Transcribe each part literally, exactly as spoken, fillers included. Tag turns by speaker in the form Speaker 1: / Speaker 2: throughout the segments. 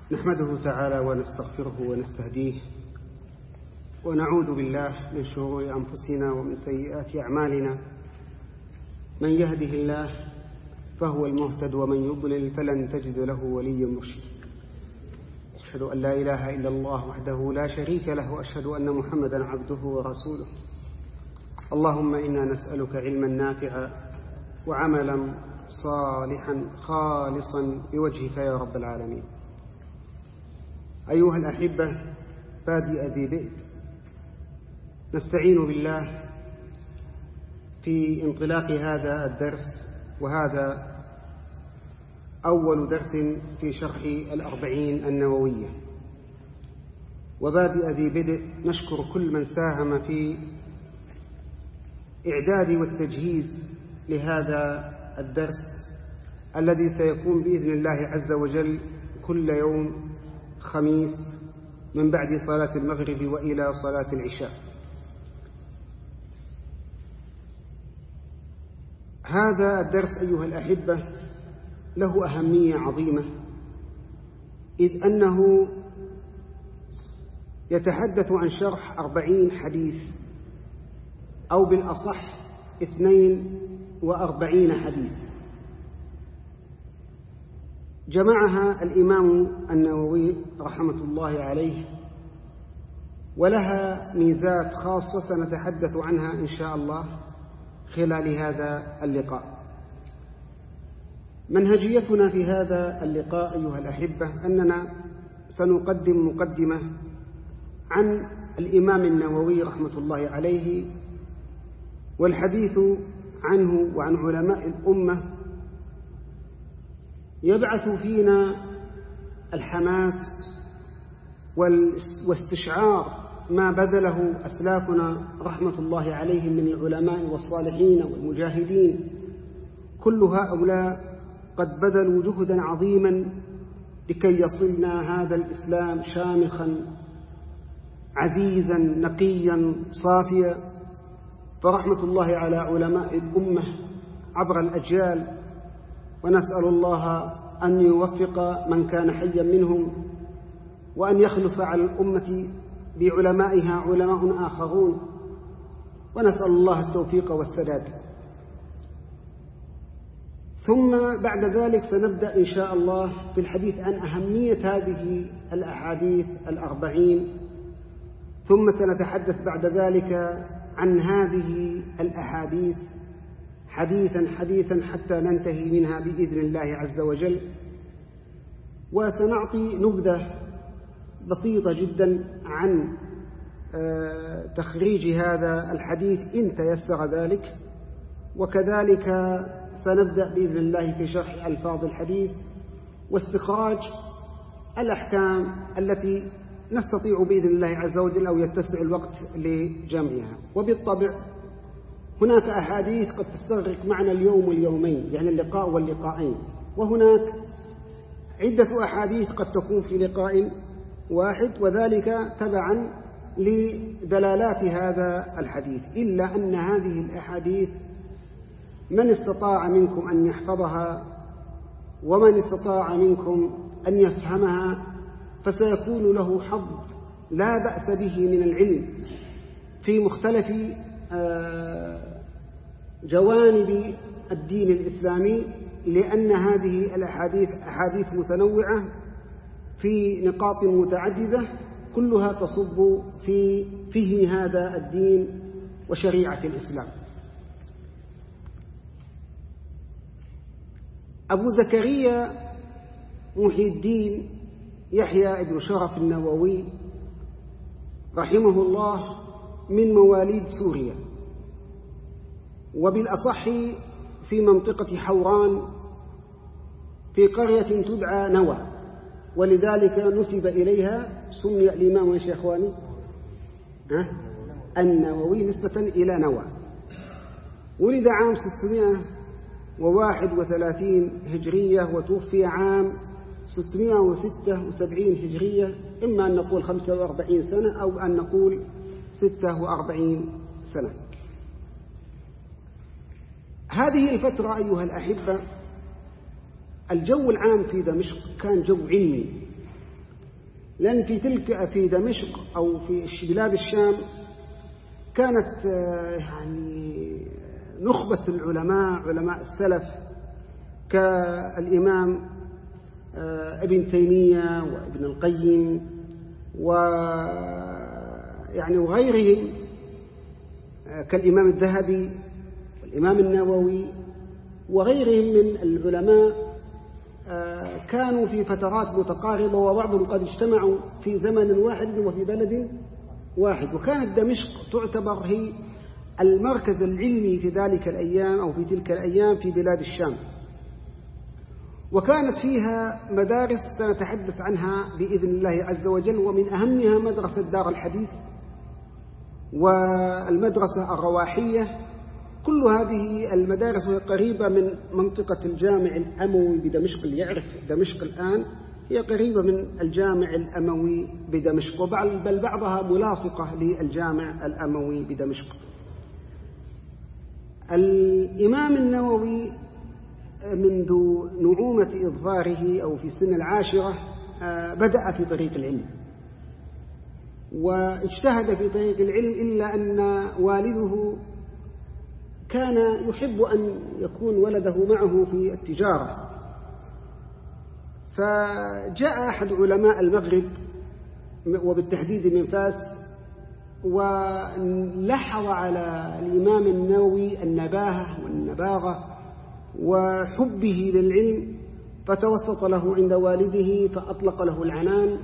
Speaker 1: نحمده تعالى ونستغفره ونستهديه ونعوذ بالله من شرور أنفسنا ومن سيئات أعمالنا. من يهده الله فهو المهتد ومن يضلل فلن تجد له وليا مرشدا. أشهد أن لا إله إلا الله وحده لا شريك له وأشهد أن محمدا عبده ورسوله. اللهم إنا نسألك علما نافعا وعملا صالحا خالصا بوجهك يا رب العالمين. أيها الأحبة، بادئ ذي بئت، نستعين بالله في انطلاق هذا الدرس، وهذا أول درس في شرح الأربعين النووية. وبادئ ذي بدء نشكر كل من ساهم في إعداد والتجهيز لهذا الدرس الذي سيكون بإذن الله عز وجل كل يوم خميس من بعد صلاة المغرب وإلى صلاة العشاء. هذا الدرس أيها الأحبة له أهمية عظيمة، إذ أنه يتحدث عن شرح أربعين حديث، أو بالأصح اثنين وأربعين حديث جمعها الإمام النووي رحمة الله عليه، ولها ميزات خاصة سنتحدث عنها إن شاء الله خلال هذا اللقاء. منهجيتنا في هذا اللقاء أيها الأحبة أننا سنقدم مقدمة عن الإمام النووي رحمة الله عليه، والحديث عنه وعن علماء الأمة يبعث فينا الحماس واستشعار ما بذله أسلافنا رحمة الله عليهم من العلماء والصالحين والمجاهدين. كل هؤلاء قد بذلوا جهدا عظيما لكي يصلنا هذا الإسلام شامخا عزيزا نقيا صافيا. فرحمة الله على علماء الأمة عبر الأجيال، ونسأل الله أن يوفق من كان حيا منهم، وأن يخلف على الأمة بعلمائها علماء آخرون، ونسأل الله التوفيق والسداد. ثم بعد ذلك سنبدأ إن شاء الله في الحديث عن أهمية هذه الأحاديث الأربعين، ثم سنتحدث بعد ذلك عن هذه الأحاديث حديثا حديثا حتى ننتهي منها بإذن الله عز وجل. وسنعطي نبذة بسيطة جدا عن تخريج هذا الحديث إن تيسر ذلك، وكذلك سنبدأ بإذن الله في شرح ألفاظ الحديث واستخراج الأحكام التي نستطيع بإذن الله عز وجل أو يتسع الوقت لجمعها. وبالطبع هناك أحاديث قد تستغرق معنا اليوم واليومين، يعني اللقاء واللقاءين، وهناك عدة أحاديث قد تكون في لقاء واحد، وذلك تبعا لدلالات هذا الحديث. إلا أن هذه الأحاديث من استطاع منكم أن يحفظها ومن استطاع منكم أن يفهمها فسيكون له حظ لا بأس به من العلم في مختلف جوانب الدين الإسلامي، لأن هذه الأحاديث أحاديث متنوعة في نقاط متعددة كلها تصب في فهم هذا الدين وشريعة الإسلام. أبو زكريا محي الدين يحيى بن شرف النووي رحمه الله من مواليد سوريا، وبالأصح في منطقة حوران في قرية تدعى نوى، ولذلك نسب إليها سمي الإمام يا إخواني النووي نسبة إلى نوى. ولد عام ستمائة وواحد وثلاثين هجرية وتوفي عام ستمائة وستة وسبعين هجرية، إما أن نقول خمسة وأربعين سنة أو أن نقول ستة وأربعين سنة. هذه الفترة أيها الأحبة الجو العام في دمشق كان جو علمي، لأن في تلك في دمشق أو في بلاد الشام كانت يعني نخبة العلماء علماء السلف كالإمام ابن تيمية وابن القيم ويعني وغيرهم كالإمام الذهبي والإمام النووي وغيرهم من العلماء كانوا في فترات متقاربة وبعضهم قد اجتمعوا في زمن واحد وفي بلد واحد. وكانت دمشق تعتبر هي المركز العلمي في ذلك الأيام أو في تلك الأيام في بلاد الشام، وكانت فيها مدارس سنتحدث عنها بإذن الله عز وجل، ومن أهمها مدرسة دار الحديث والمدرسة الرواحية. كل هذه المدارس وهي قريبة من منطقة الجامع الأموي بدمشق، اللي يعرف دمشق الآن هي قريبة من الجامع الأموي بدمشق، بل بعضها ملاصقة للجامع الأموي بدمشق. الإمام النووي منذ نعومة إظفاره أو في سن العاشرة بدأ في طريق العلم واجتهد في طريق العلم، إلا أن والده كان يحب أن يكون ولده معه في التجارة. فجاء أحد علماء المغرب وبالتحديد من فاس ولحظ على الإمام النووي النباهة والنباغة وحبه للعلم، فتوسط له عند والده فأطلق له العنان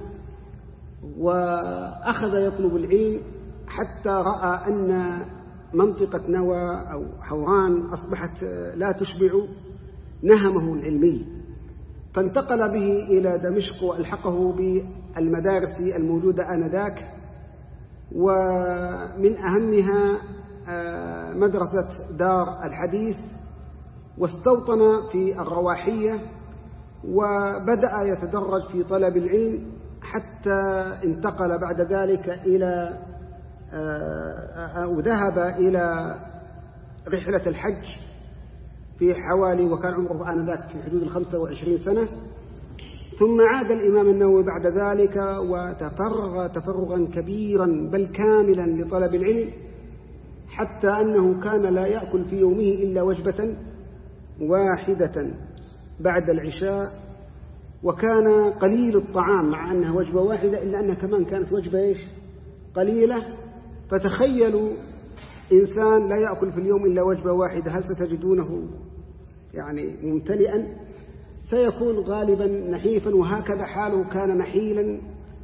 Speaker 1: وأخذ يطلب العلم حتى رأى أن منطقة نوى أو حوران أصبحت لا تشبع نهمه العلمي، فانتقل به إلى دمشق وألحقه بالمدارس الموجودة آنذاك، ومن أهمها مدرسة دار الحديث، واستوطن في الرواحية وبدأ يتدرج في طلب العلم حتى انتقل بعد ذلك إلى أو ذهب إلى رحلة الحج في حوالي، وكان عمره آنذاك في حدود الخمسة وعشرين سنة. ثم عاد الإمام النووي بعد ذلك وتفرغ تفرغا كبيرا بل كاملا لطلب العلم، حتى أنه كان لا يأكل في يومه إلا وجبة واحدة بعد العشاء، وكان قليل الطعام مع أنها وجبة واحدة، إلا أنها كمان كانت وجبة إيش قليلة. فتخيلوا إنسان لا يأكل في اليوم إلا وجبة واحدة، هل ستجدونه يعني ممتلئا؟ سيكون غالبا نحيفا، وهكذا حاله كان نحيلا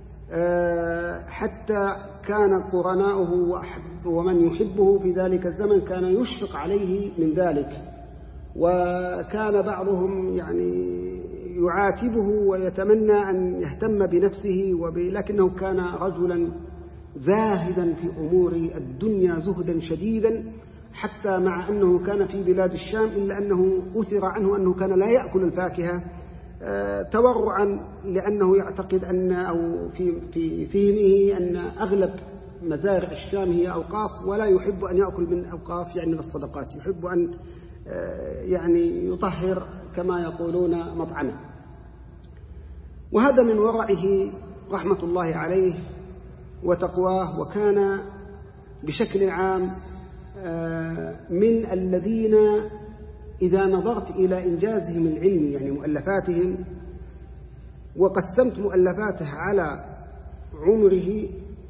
Speaker 1: حتى كان قرناؤه ومن يحبه في ذلك الزمن كان يشفق عليه من ذلك، وكان بعضهم يعني يعاتبه ويتمنى أن يهتم بنفسه، لكنه كان رجلا زاهدا في أمور الدنيا زهدا شديدا، حتى مع أنه كان في بلاد الشام إلا أنه أثر عنه أنه كان لا يأكل الفاكهة تورعا، لأنه يعتقد أن أو في في فهمه أن أغلب مزارع الشام هي أوقاف، ولا يحب أن يأكل من أوقاف يعني من الصدقات، يحب أن يعني يطهر كما يقولون مطعمه. وهذا من ورعه رحمة الله عليه وتقواه، وكان بشكل عام من الذين إذا نظرت إلى إنجازهم العلمي يعني مؤلفاتهم، وقسمت مؤلفاته على عمره،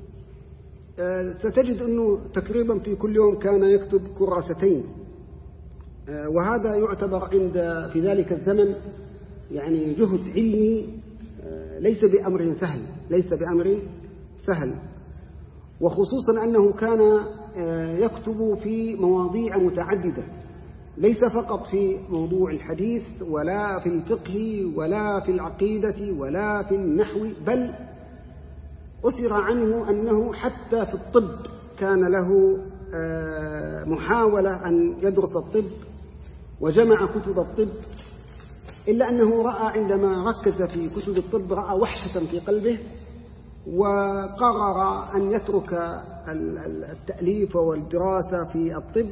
Speaker 1: ستجد أنه تقريبا في كل يوم كان يكتب كراستين، وهذا يعتبر عند في ذلك الزمن يعني جهد علمي ليس بأمر سهل ليس بأمر سهل وخصوصا أنه كان يكتب في مواضيع متعددة، ليس فقط في موضوع الحديث ولا في الفقه ولا في العقيدة ولا في النحو، بل أثر عنه أنه حتى في الطب كان له محاولة أن يدرس الطب وجمع كتب الطب، إلا أنه رأى عندما ركز في كتب الطب رأى وحشة في قلبه، وقرر أن يترك التأليف والدراسة في الطب،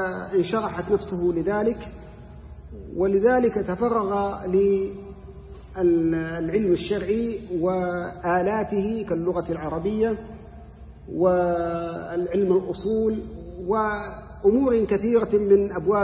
Speaker 1: فانشرحت نفسه لذلك، ولذلك تفرغ العلم الشرعي وآلاته كاللغة العربية والعلم الأصول وأمور كثيرة من أبواب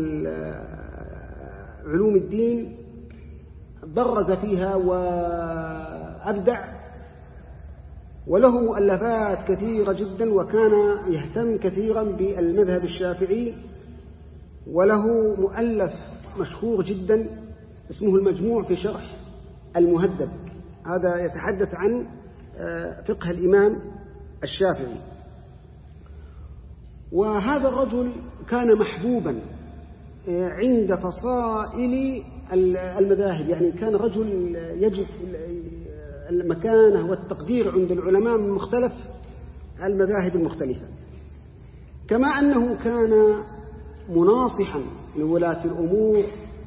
Speaker 1: علوم الدين برز فيها وأبدع، وله مؤلفات كثيرة جدا، وكان يهتم كثيرا بالمذهب الشافعي، وله مؤلف مشهور جدا اسمه المجموع في شرح المهذب، هذا يتحدث عن فقه الإمام الشافعي. وهذا الرجل كان محبوبا عند فصائل المذاهب، يعني كان رجل يجد المكانة والتقدير عند العلماء من مختلف المذاهب المختلفة، كما أنه كان مناصحا لولاة الأمور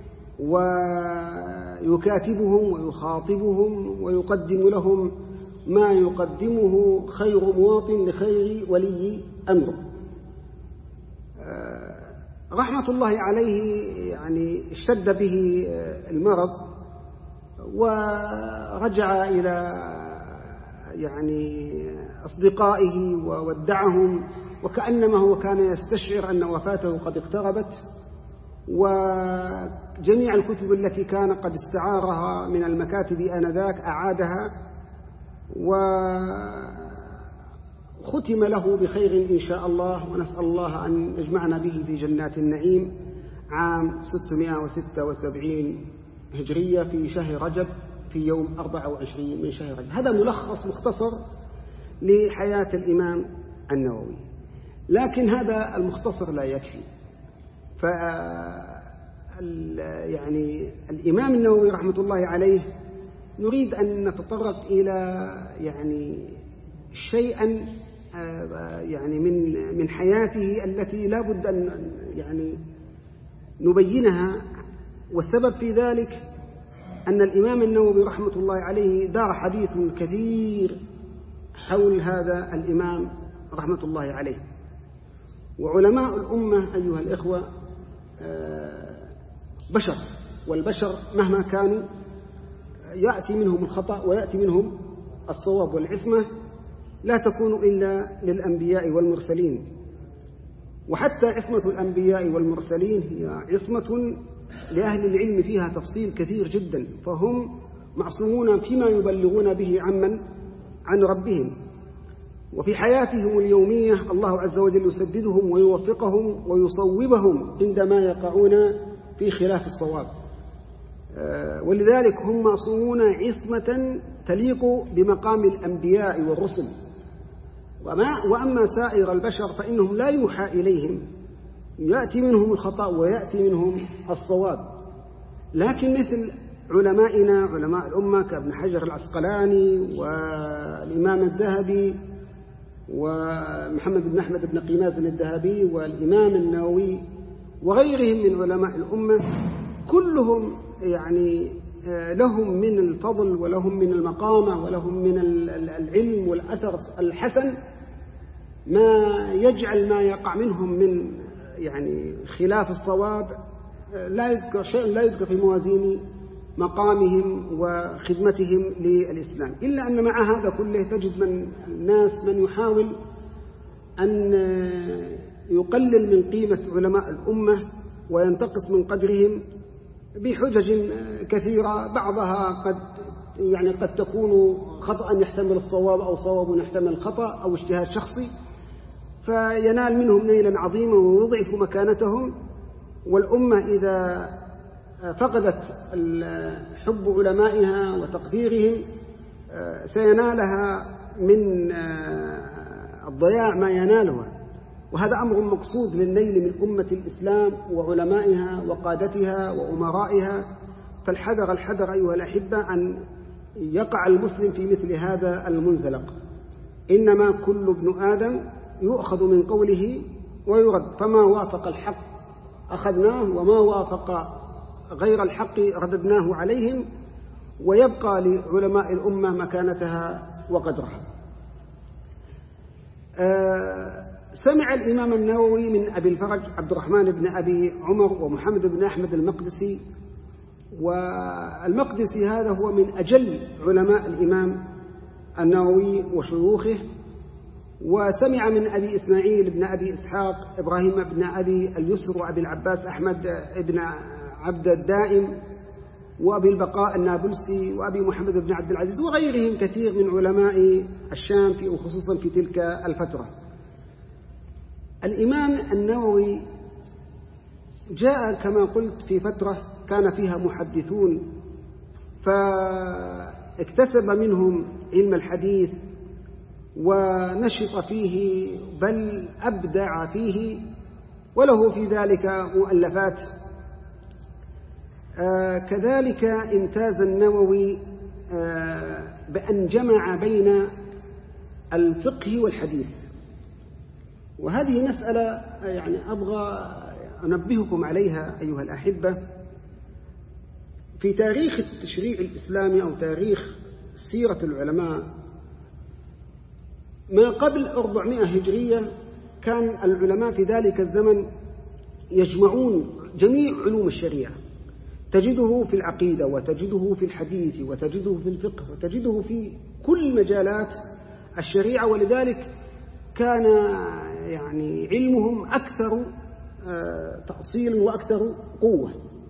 Speaker 1: ويكاتبهم ويخاطبهم ويقدم لهم ما يقدمه خير مواطن لخير ولي أمره. رحمة الله عليه يعني اشتد به المرض، ورجع إلى يعني أصدقائه وودعهم، وكأنما هو كان يستشعر أن وفاته قد اقتربت، وجميع الكتب التي كان قد استعارها من المكاتب آنذاك أعادها، وختم له بخير إن شاء الله، ونسأل الله أن يجمعنا به في جنات النعيم عام ستمائة وستة وسبعين هجرية في شهر رجب في يوم أربعة وعشرين من شهر رجب. هذا ملخص مختصر لحياة الإمام النووي، لكن هذا المختصر لا يكفي. ف يعني الإمام النووي رحمة الله عليه نريد أن نتطرق إلى يعني شيئا يعني من من حياته التي لا بد أن يعني نبينها. والسبب في ذلك أن الإمام النووي رحمة الله عليه دار حديث كثير حول هذا الإمام رحمة الله عليه. وعلماء الأمة أيها الإخوة بشر، والبشر مهما كانوا يأتي منهم الخطأ ويأتي منهم الصواب، والعصمة لا تكون إلا للأنبياء والمرسلين. وحتى عصمة الأنبياء والمرسلين هي عصمة لأهل العلم فيها تفصيل كثير جدا، فهم معصومون فيما يبلغون به عمن عن ربهم. وفي حياتهم اليومية الله عز وجل يسددهم ويوفقهم ويصوبهم عندما يقعون في خلاف الصواب، ولذلك هم معصومون عصمة تليق بمقام الأنبياء والرسل. وأما سائر البشر فإنهم لا يوحى إليهم، يأتي منهم الخطأ ويأتي منهم الصواب. لكن مثل علمائنا علماء الأمة كابن حجر العسقلاني والإمام الذهبي ومحمد بن أحمد بن قيمازن الذهبي والإمام النووي وغيرهم من علماء الأمة، كلهم يعني لهم من الفضل ولهم من المقامة ولهم من العلم والأثر الحسن ما يجعل ما يقع منهم من يعني خلاف الصواب لا يذكر شيء لا يذكر في موازين مقامهم وخدمتهم للإسلام. إلا أن مع هذا كله تجد من الناس من يحاول أن يقلل من قيمة علماء الأمة وينتقص من قدرهم بحجج كثيرة، بعضها قد يعني قد تكون خطأ يحتمل الصواب أو صواب يحتمل الخطأ أو اجتهاد شخصي، فينال منهم نيلا عظيما ويضعف مكانتهم. والأمة إذا فقدت حب علمائها وتقديرهم سينالها من الضياع ما ينالها، وهذا أمر مقصود للنيل من أمة الإسلام وعلمائها وقادتها وأمرائها. فالحذر الحذر أيها الأحبة أن يقع المسلم في مثل هذا المنزلق. إنما كل ابن آدم يؤخذ من قوله ويرد، فما وافق الحق أخذناه وما وافق غير الحق رددناه عليهم، ويبقى لعلماء الأمة مكانتها وقدرها. أه سمع الإمام النووي من أبي الفرج عبد الرحمن بن أبي عمر ومحمد بن أحمد المقدسي والمقدسي هذا هو من أجل علماء الإمام النووي وشيوخه، وسمع من أبي إسماعيل بن أبي إسحاق إبراهيم بن أبي اليسر وأبي العباس أحمد بن عبد الدائم وأبي البقاء النابلسي وأبي محمد بن عبد العزيز وغيرهم كثير من علماء الشام في وخصوصا في تلك الفترة. الإمام النووي جاء كما قلت في فترة كان فيها محدثون، فاكتسب منهم علم الحديث ونشط فيه بل أبدع فيه، وله في ذلك مؤلفات. آه كذلك امتاز النووي آه بأن جمع بين الفقه والحديث، وهذه مسألة يعني أبغى أنبهكم عليها أيها الأحبة. في تاريخ التشريع الإسلامي أو تاريخ سيرة العلماء ما قبل أربعمائة هجرية كان العلماء في ذلك الزمن يجمعون جميع علوم الشريعة، تجده في العقيدة وتجده في الحديث وتجده في الفقه وتجده في كل مجالات الشريعة، ولذلك كان يعني علمهم أكثر تأصيلا وأكثر قوة.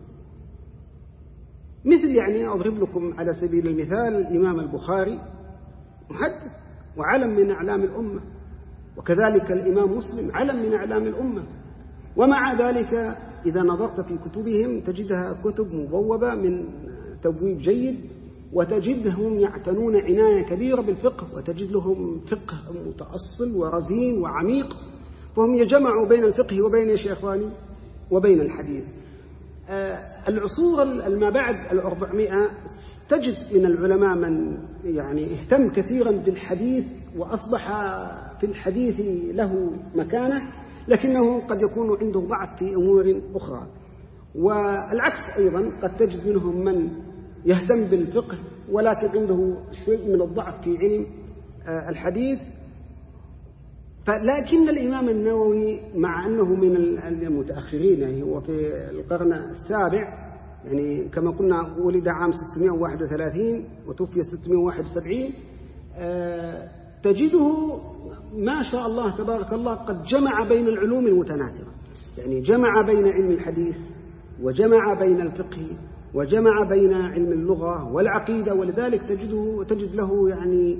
Speaker 1: مثل يعني أضرب لكم على سبيل المثال الإمام البخاري محدث وعلم من أعلام الأمة، وكذلك الإمام مسلم علم من أعلام الأمة، ومع ذلك إذا نظرت في كتبهم تجدها كتب مبوبة من تبويب جيد، وتجدهم يعتنون عناية كبيرة بالفقه، وتجد لهم فقه متأصل ورزين وعميق، فهم يجمعوا بين الفقه وبين يا إخواني وبين الحديث. العصور الما بعد الأربعمائة تجد من العلماء من يعني اهتم كثيرا بالحديث وأصبح في الحديث له مكانة، لكنه قد يكون عنده ضعف في أمور أخرى. والعكس أيضا قد تجد منهم من يهتم بالفقه ولكن عنده شيء من الضعف في علم الحديث. لكن الإمام النووي مع أنه من المتأخرين، يعني هو في القرن السابع، يعني كما قلنا ولد عام ستمائة وواحد وثلاثين وتوفي ستمائة وواحد وسبعين، تجده ما شاء الله تبارك الله قد جمع بين العلوم المتناثرة، يعني جمع بين علم الحديث وجمع بين الفقه وجمع بين علم اللغة والعقيدة، ولذلك تجده تجد له يعني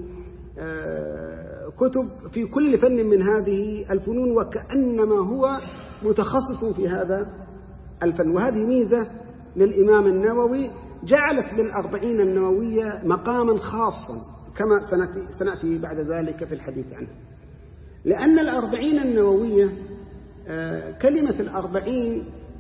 Speaker 1: كتب في كل فن من هذه الفنون، وكأنما هو متخصص في هذا الفن. وهذه ميزة للإمام النووي جعلت للأربعين النووية مقاما خاصا كما سنأتي بعد ذلك في الحديث عنه. لأن الأربعين النووية كلمة الأربعين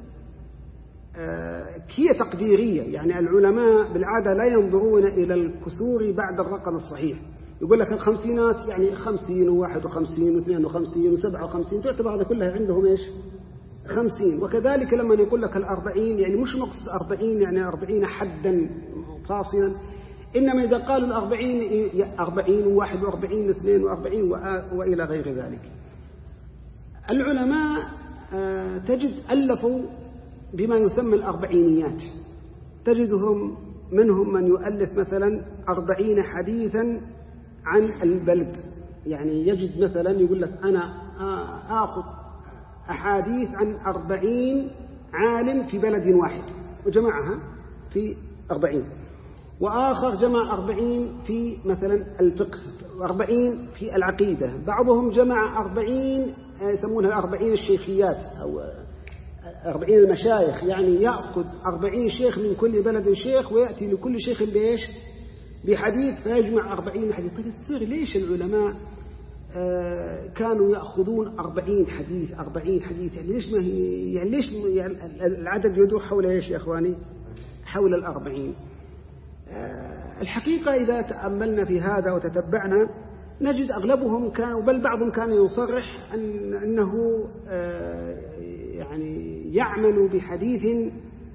Speaker 1: هي تقديرية، يعني العلماء بالعادة لا ينظرون إلى الكسور بعد الرقم الصحيح. يقول لك الخمسينات يعني خمسين وواحد وخمسين واثنين وخمسين وسبعة وخمسين، تعتبر هذا كلها عندهم إيش؟ خمسين. وكذلك لما يقول لك الأربعين يعني مش مقصد أربعين يعني أربعين حدا فاصلا، إنما إذا قالوا الأربعين أربعين وواحد وأربعين واثنين وأربعين وإلى غير ذلك. العلماء تجد ألفوا بما يسمى الأربعينيات، تجدهم منهم من يؤلف مثلا أربعين حديثا عن البلد، يعني يجد مثلا يقول لك أنا آخذ أحاديث عن أربعين عالم في بلد واحد وجمعها في أربعين، وآخر جمع أربعين في مثلا الفقه وأربعين في العقيدة، بعضهم جمع أربعين يسمونها الأربعين الشيخيات أو أربعين المشايخ، يعني يأخذ أربعين شيخ من كل بلد شيخ ويأتي لكل شيخ بإيش؟ بحديث، فيجمع أربعين حديث. طيب السر ليش العلماء آه كانوا يأخذون أربعين حديث أربعين حديث؟ يعني ليش ما هي يعني ليش يعني العدد يدور حول إيش يا إخواني؟ حول الأربعين. آه الحقيقة إذا تأملنا في هذا وتتبعنا نجد أغلبهم كانوا بل بعضهم كان يصرح أن أنه آه يعني يعمل بحديث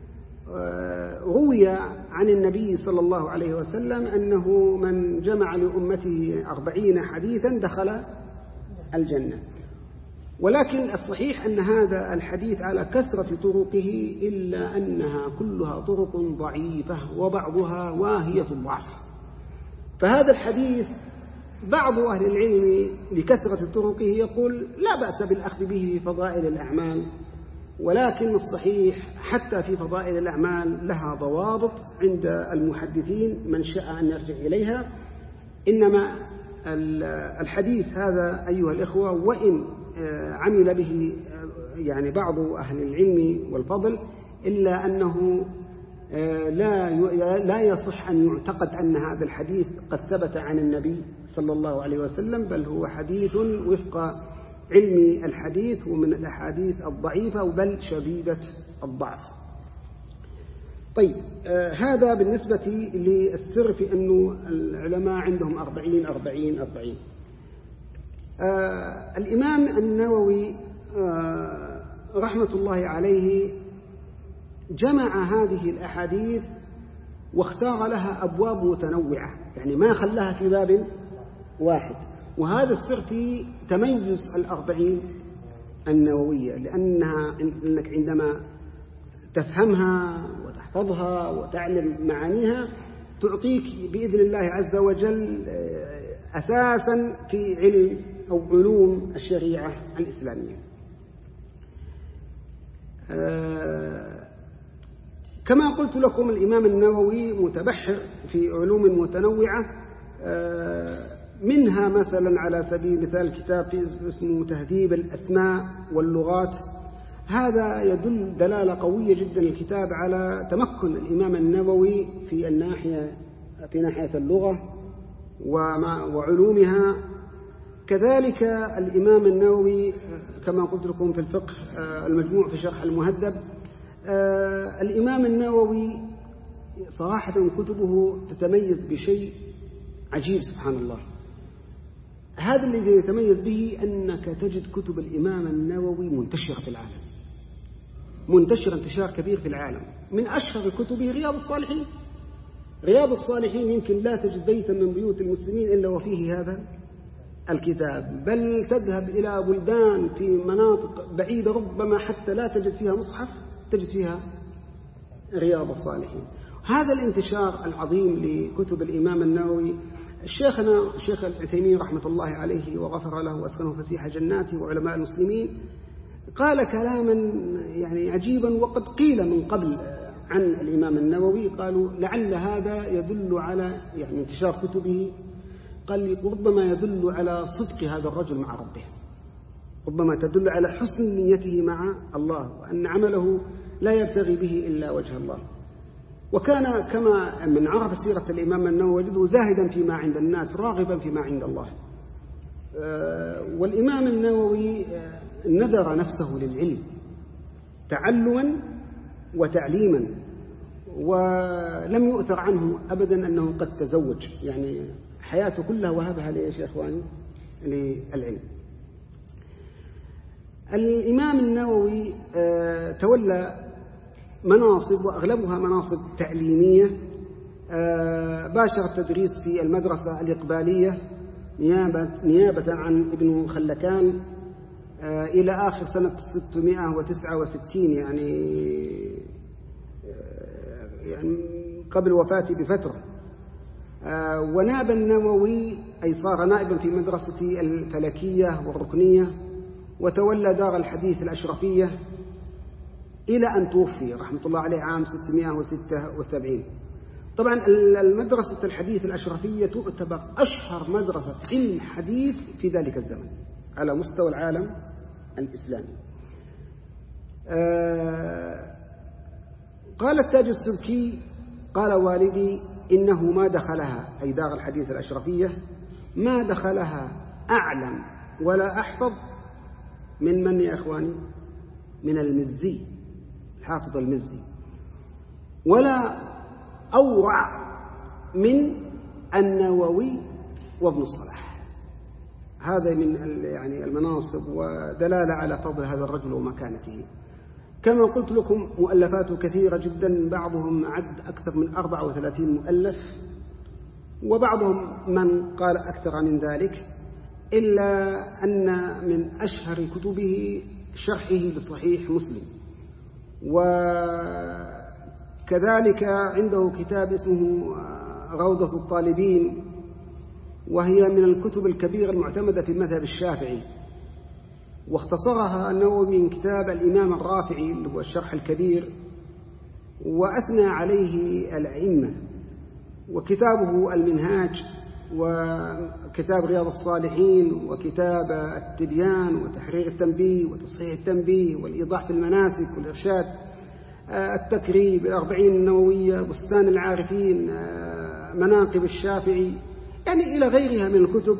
Speaker 1: روي عن النبي صلى الله عليه وسلم أنه من جمع لأمته أربعين حديثا دخل الجنة. ولكن الصحيح أن هذا الحديث على كثرة طرقه إلا أنها كلها طرق ضعيفة وبعضها واهية الضعف. فهذا الحديث بعض أهل العلم لكثرة طرقه يقول لا بأس بالأخذ به في فضائل الأعمال، ولكن الصحيح حتى في فضائل الأعمال لها ضوابط عند المحدثين من شاء أن يرجع إليها. إنما الحديث هذا أيها الإخوة وإن عمل به يعني بعض أهل العلم والفضل إلا أنه لا لا يصح أن يعتقد أن هذا الحديث قد ثبت عن النبي صلى الله عليه وسلم، بل هو حديث وفق علم الحديث ومن الأحاديث الضعيفة بل شديدة الضعف. طيب آه هذا بالنسبة للسر في أنه العلماء عندهم أربعين أربعين أربعين. آه الإمام النووي آه رحمة الله عليه جمع هذه الأحاديث واختار لها أبواب متنوعة، يعني ما خلاها في باب واحد. وهذا السر في تميز الأربعين النووية، لأنها أنك عندما تفهمها وتحفظها وتعلم معانيها تعطيك بإذن الله عز وجل أساسا في علم أو علوم الشريعة الإسلامية. كما قلت لكم الإمام النووي متبحر في علوم متنوعة، منها مثلا على سبيل المثال كتاب اسمه تهذيب الأسماء واللغات. هذا يدل دلالة قوية جدا الكتاب على تمكن الإمام النووي في الناحية في ناحية اللغة وعلومها. كذلك الإمام النووي كما قلت لكم في الفقه المجموع في شرح المهذب، الإمام النووي صراحة كتبه تتميز بشيء عجيب سبحان الله. هذا الذي يتميز به أنك تجد كتب الإمام النووي منتشرة في العالم، منتشرة انتشار كبير في العالم. من أشهر كتبه رياض الصالحين. رياض الصالحين يمكن لا تجد بيتا من بيوت المسلمين إلا وفيه هذا الكتاب، بل تذهب إلى بلدان في مناطق بعيدة ربما حتى لا تجد فيها مصحف تجد فيها رياض الصالحين. هذا الانتشار العظيم لكتب الإمام النووي، شيخنا الشيخ العثيمين رحمة الله عليه وغفر له وأسكنه فسيح جناته وعلماء المسلمين قال كلاما يعني عجيبا وقد قيل من قبل عن الإمام النووي. قالوا لعل هذا يدل على يعني انتشار كتبه، قال ربما يدل على صدق هذا الرجل مع ربه، ربما تدل على حسن نيته مع الله وأن عمله لا يبتغي به إلا وجه الله. وكان كما من عرف سيرة الإمام النووي وجده زاهدا فيما عند الناس راغبا فيما عند الله. والإمام النووي نذر نفسه للعلم تعلما وتعليما، ولم يؤثر عنه أبدا أنه قد تزوج، يعني حياته كلها وهبها ليش يا إخواني للعلم. الإمام النووي تولى مناصب وأغلبها مناصب تعليمية. باشر التدريس في المدرسة الإقبالية نيابة, نيابة عن ابن خلكان إلى آخر سنة ستمائة وتسعة وستين، يعني يعني قبل وفاته بفترة. وناب النووي أي صار نائبا في مدرسة الفلكية والركنية، وتولى دار الحديث الأشرفية إلى أن توفي رحمة الله عليه عام ستمائة وستة وسبعين. طبعا المدرسة الحديث الأشرفية تعتبر أشهر مدرسة علم حديث في ذلك الزمن على مستوى العالم الإسلامي. آه قال التاج السبكي قال والدي إنه ما دخلها أي دار الحديث الأشرفية ما دخلها أعلم ولا أحفظ من من يا أخواني؟ من المزي، حافظ المزي، ولا أورع من النووي وابن الصلاح. هذا من يعني المناصب ودلالة على فضل هذا الرجل ومكانته. كما قلت لكم مؤلفاته كثيرة جدا، بعضهم عد أكثر من أربعة وثلاثين مؤلف، وبعضهم من قال أكثر من ذلك. إلا أن من أشهر كتبه شرحه لصحيح مسلم، وكذلك عنده كتاب اسمه روضة الطالبين، وهي من الكتب الكبيرة المعتمدة في المذهب الشافعي، واختصرها النووي من كتاب الإمام الرافعي اللي هو الشرح الكبير، وأثنى عليه الأئمة. وكتابه المنهاج، وكتاب رياض الصالحين، وكتاب التبيان، وتحرير التنبيه، وتصحيح التنبيه، والإيضاح في المناسك، والإرشاد، التكريب، الأربعين النووية، بستان العارفين، مناقب الشافعي، يعني إلى غيرها من الكتب،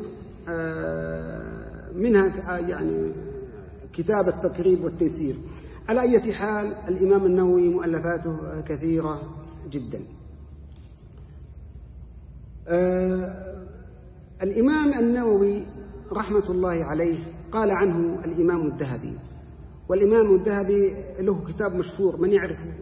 Speaker 1: منها يعني كتاب التكريب والتيسير. على أي حال الإمام النووي مؤلفاته كثيرة جدا. الإمام النووي رحمة الله عليه قال عنه الإمام الذهبي، والإمام الذهبي له كتاب مشهور، من يعرفه؟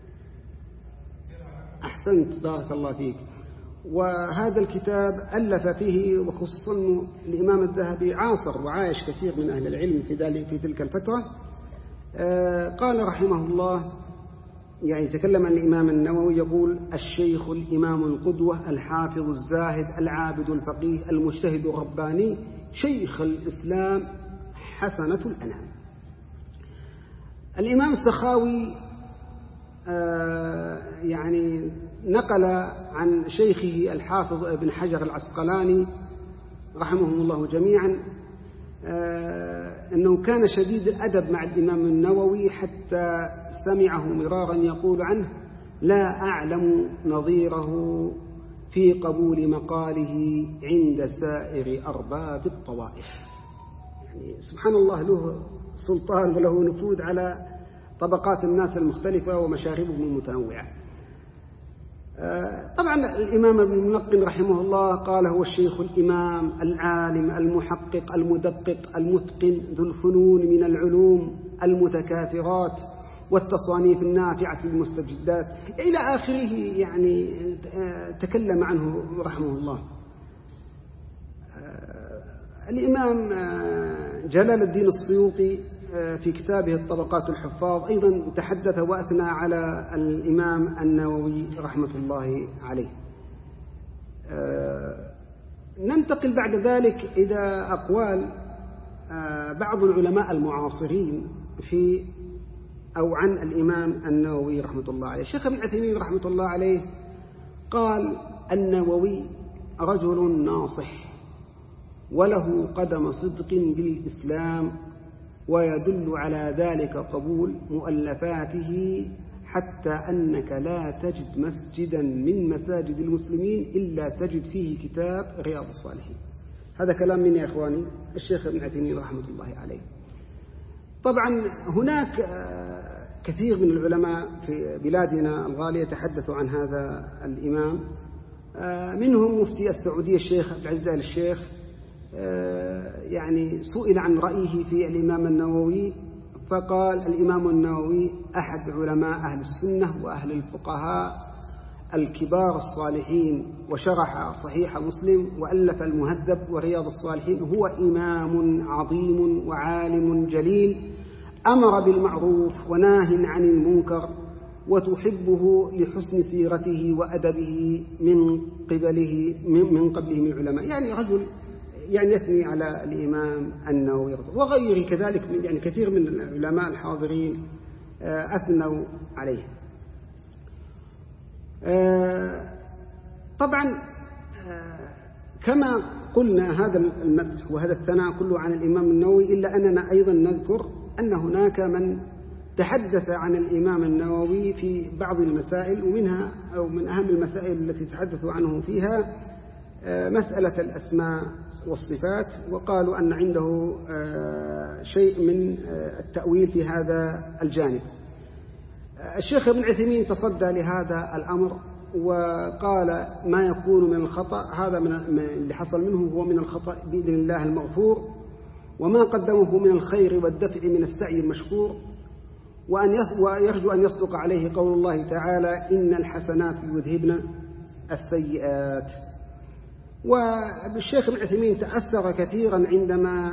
Speaker 1: أحسنت، بارك الله فيك. وهذا الكتاب ألف فيه، وخصوصا الإمام الذهبي عاصر وعايش كثير من أهل العلم في ذلك في تلك الفترة. قال رحمه الله، يعني تكلم عن الإمام النووي، يقول: الشيخ الإمام القدوة الحافظ الزاهد العابد الفقيه المجتهد الرباني شيخ الإسلام حسنة الأنام. الإمام السخاوي يعني نقل عن شيخه الحافظ ابن حجر العسقلاني رحمهم الله جميعا أنه كان شديد الأدب مع الإمام النووي، حتى سمعه مرارا يقول عنه: لا أعلم نظيره في قبول مقاله عند سائر أرباب الطوائف. يعني سبحان الله، له سلطان وله نفوذ على طبقات الناس المختلفة ومشاربهم المتنوعة. طبعا الإمام ابن الملقن رحمه الله قال: هو الشيخ الإمام العالم المحقق المدقق المتقن ذو الفنون من العلوم المتكاثرات والتصانيف النافعة المستجدات، إلى آخره. يعني تكلم عنه رحمه الله. الإمام جلال الدين السيوطي في كتابه الطبقات الحفاظ أيضا تحدث وأثنى على الإمام النووي رحمة الله عليه. ننتقل بعد ذلك إلى أقوال بعض العلماء المعاصرين في أو عن الإمام النووي رحمة الله عليه. الشيخ ابن عثيمين رحمة الله عليه قال: النووي رجل ناصح وله قدم صدق بالإسلام، ويدل على ذلك قبول مؤلفاته، حتى أنك لا تجد مسجدا من مساجد المسلمين إلا تجد فيه كتاب رياض الصالحين. هذا كلام من يا إخواني الشيخ ابن عثيمين رحمة الله عليه. طبعا هناك كثير من العلماء في بلادنا الغالية تحدثوا عن هذا الإمام، منهم مفتي السعودية الشيخ عبد العزيز آل الشيخ، يعني سئل عن رأيه في الإمام النووي فقال: الإمام النووي أحد علماء أهل السنة وأهل الفقهاء الكبار الصالحين، وشرح صحيح مسلم وألف المهذب ورياض الصالحين. هو إمام عظيم وعالم جليل، أمر بالمعروف وناه عن المنكر، وتحبه لحسن سيرته وأدبه من قبله من قبله من العلماء. يعني رجل يعني يثني على الإمام النووي وغيره كذلك، من يعني كثير من العلماء الحاضرين أثنوا عليه. طبعا كما قلنا هذا المدح وهذا الثناء كله عن الإمام النووي، إلا أننا أيضا نذكر أن هناك من تحدث عن الإمام النووي في بعض المسائل، ومنها أو من أهم المسائل التي تحدثوا عنه فيها مسألة الأسماء والصفات، وقالوا أن عنده شيء من التأويل في هذا الجانب. الشيخ ابن عثيمين تصدى لهذا الأمر وقال: ما يكون من الخطأ هذا من اللي حصل منه هو من الخطأ بإذن الله المغفور، وما قدمه من الخير والدفع من السعي المشكور، وأن ويرجو أن يصدق عليه قول الله تعالى: إن الحسنات يذهبن السيئات. والشيخ ابن عثيمين تأثر كثيرا عندما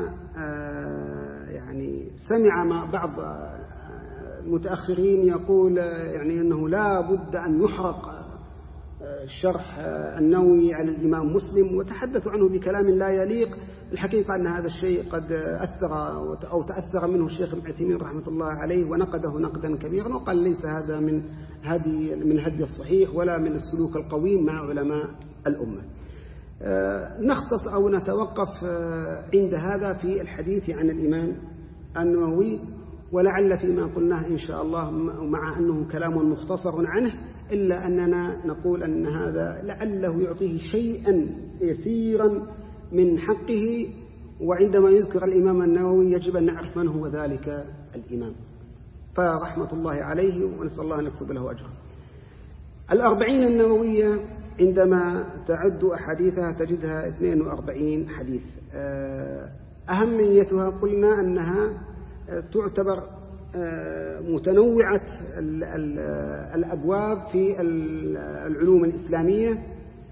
Speaker 1: يعني سمع ما بعض المتأخرين يقول يعني أنه لا بد أن يحرق الشرح النووي على الإمام مسلم، وتحدثوا عنه بكلام لا يليق. الحقيقة أن هذا الشيء قد أثر أو تأثر منه الشيخ ابن عثيمين رحمة الله عليه، ونقده نقدا كبيرا، وقال ليس هذا من هدي من هدي الصحيح ولا من السلوك القويم مع علماء الأمة. نختص أو نتوقف عند هذا في الحديث عن الإمام النووي، ولعل فيما قلناه إن شاء الله مع أنه كلام مختصر عنه إلا أننا نقول أن هذا لعله يعطيه شيئا يسيرا من حقه، وعندما يذكر الإمام النووي يجب أن نعرف من هو ذلك الإمام، فرحمة الله عليه ونسأل الله أن يكتب له أجرا. الأربعين النووية عندما تعد أحاديثها تجدها اثنين وأربعين حديث. أهميتها قلنا أنها تعتبر متنوعة الأبواب في العلوم الإسلامية،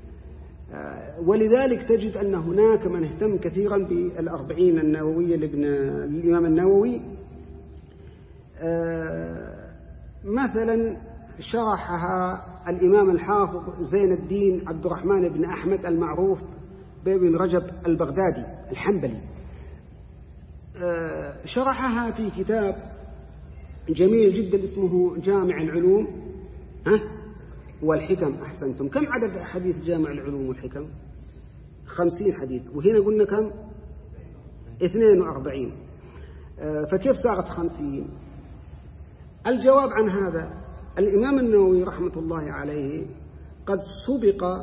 Speaker 1: ولذلك تجد أن هناك من اهتم كثيرا بالأربعين النووية للإمام النووي. مثلا شرحها الإمام الحافظ زين الدين عبد الرحمن بن أحمد المعروف بابن رجب البغدادي الحنبلي، شرحها في كتاب جميل جدا اسمه جامع العلوم ها والحكم. أحسنتم. كم عدد حديث جامع العلوم والحكم؟ خمسين حديث، وهنا قلنا كم؟ اثنين وأربعين. فكيف صارت خمسين؟ الجواب عن هذا الإمام النووي رحمة الله عليه قد سبق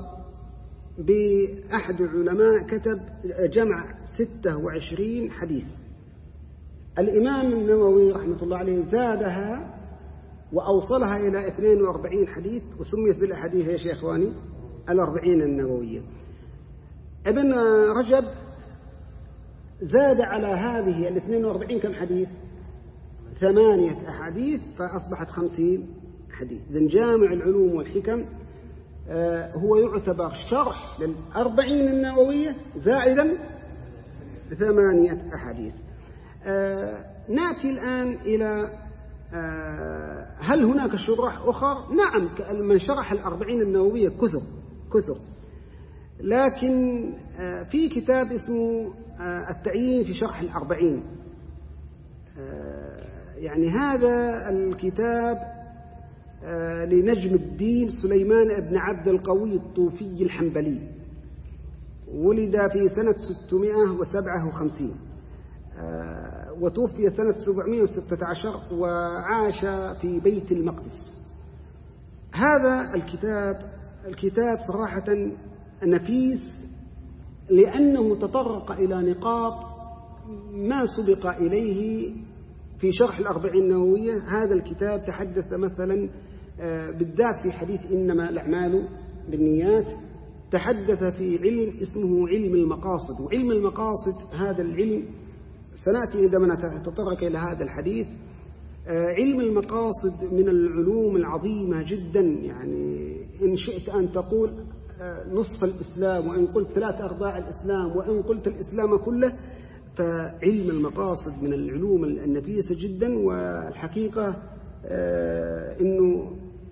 Speaker 1: بأحد العلماء كتب جمع ستة وعشرين حديث. الإمام النووي رحمة الله عليه زادها وأوصلها إلى اثنين وأربعين حديث، وسميت بالأحاديث يا شيخ إخواني الأربعين النووية. ابن رجب زاد على هذه الاثنين وأربعين كم حديث؟ ثمانية أحاديث، فأصبحت خمسين حديث. إذن جامع العلوم والحكم هو يعتبر شرح للأربعين النووية زائدا ثمانية أحاديث. نأتي الآن إلى هل هناك شروح أخرى؟ نعم، من شرح الأربعين النووية كثر كثر، لكن في كتاب اسمه التعيين في شرح الأربعين، يعني هذا الكتاب لنجم الدين سليمان بن عبد القوي الطوفي الحنبلي، ولد في سنة ستمائة وسبعة وخمسين وتوفي سنة سبعمائة وستة عشر وعاش في بيت المقدس. هذا الكتاب الكتاب صراحة نفيس، لأنه تطرق إلى نقاط ما سبق إليه في شرح الأربعين النووية. هذا الكتاب تحدث مثلا بالذات في حديث إنما الأعمال بالنيات، تحدث في علم اسمه علم المقاصد. وعلم المقاصد هذا العلم سنأتي عندما نتطرق إلى هذا الحديث. علم المقاصد من العلوم العظيمة جدا، يعني إن شئت أن تقول نصف الإسلام، وإن قلت ثلاث أرباع الإسلام، وإن قلت الإسلام كله، فعلم المقاصد من العلوم النفيسة جدا. والحقيقة أنه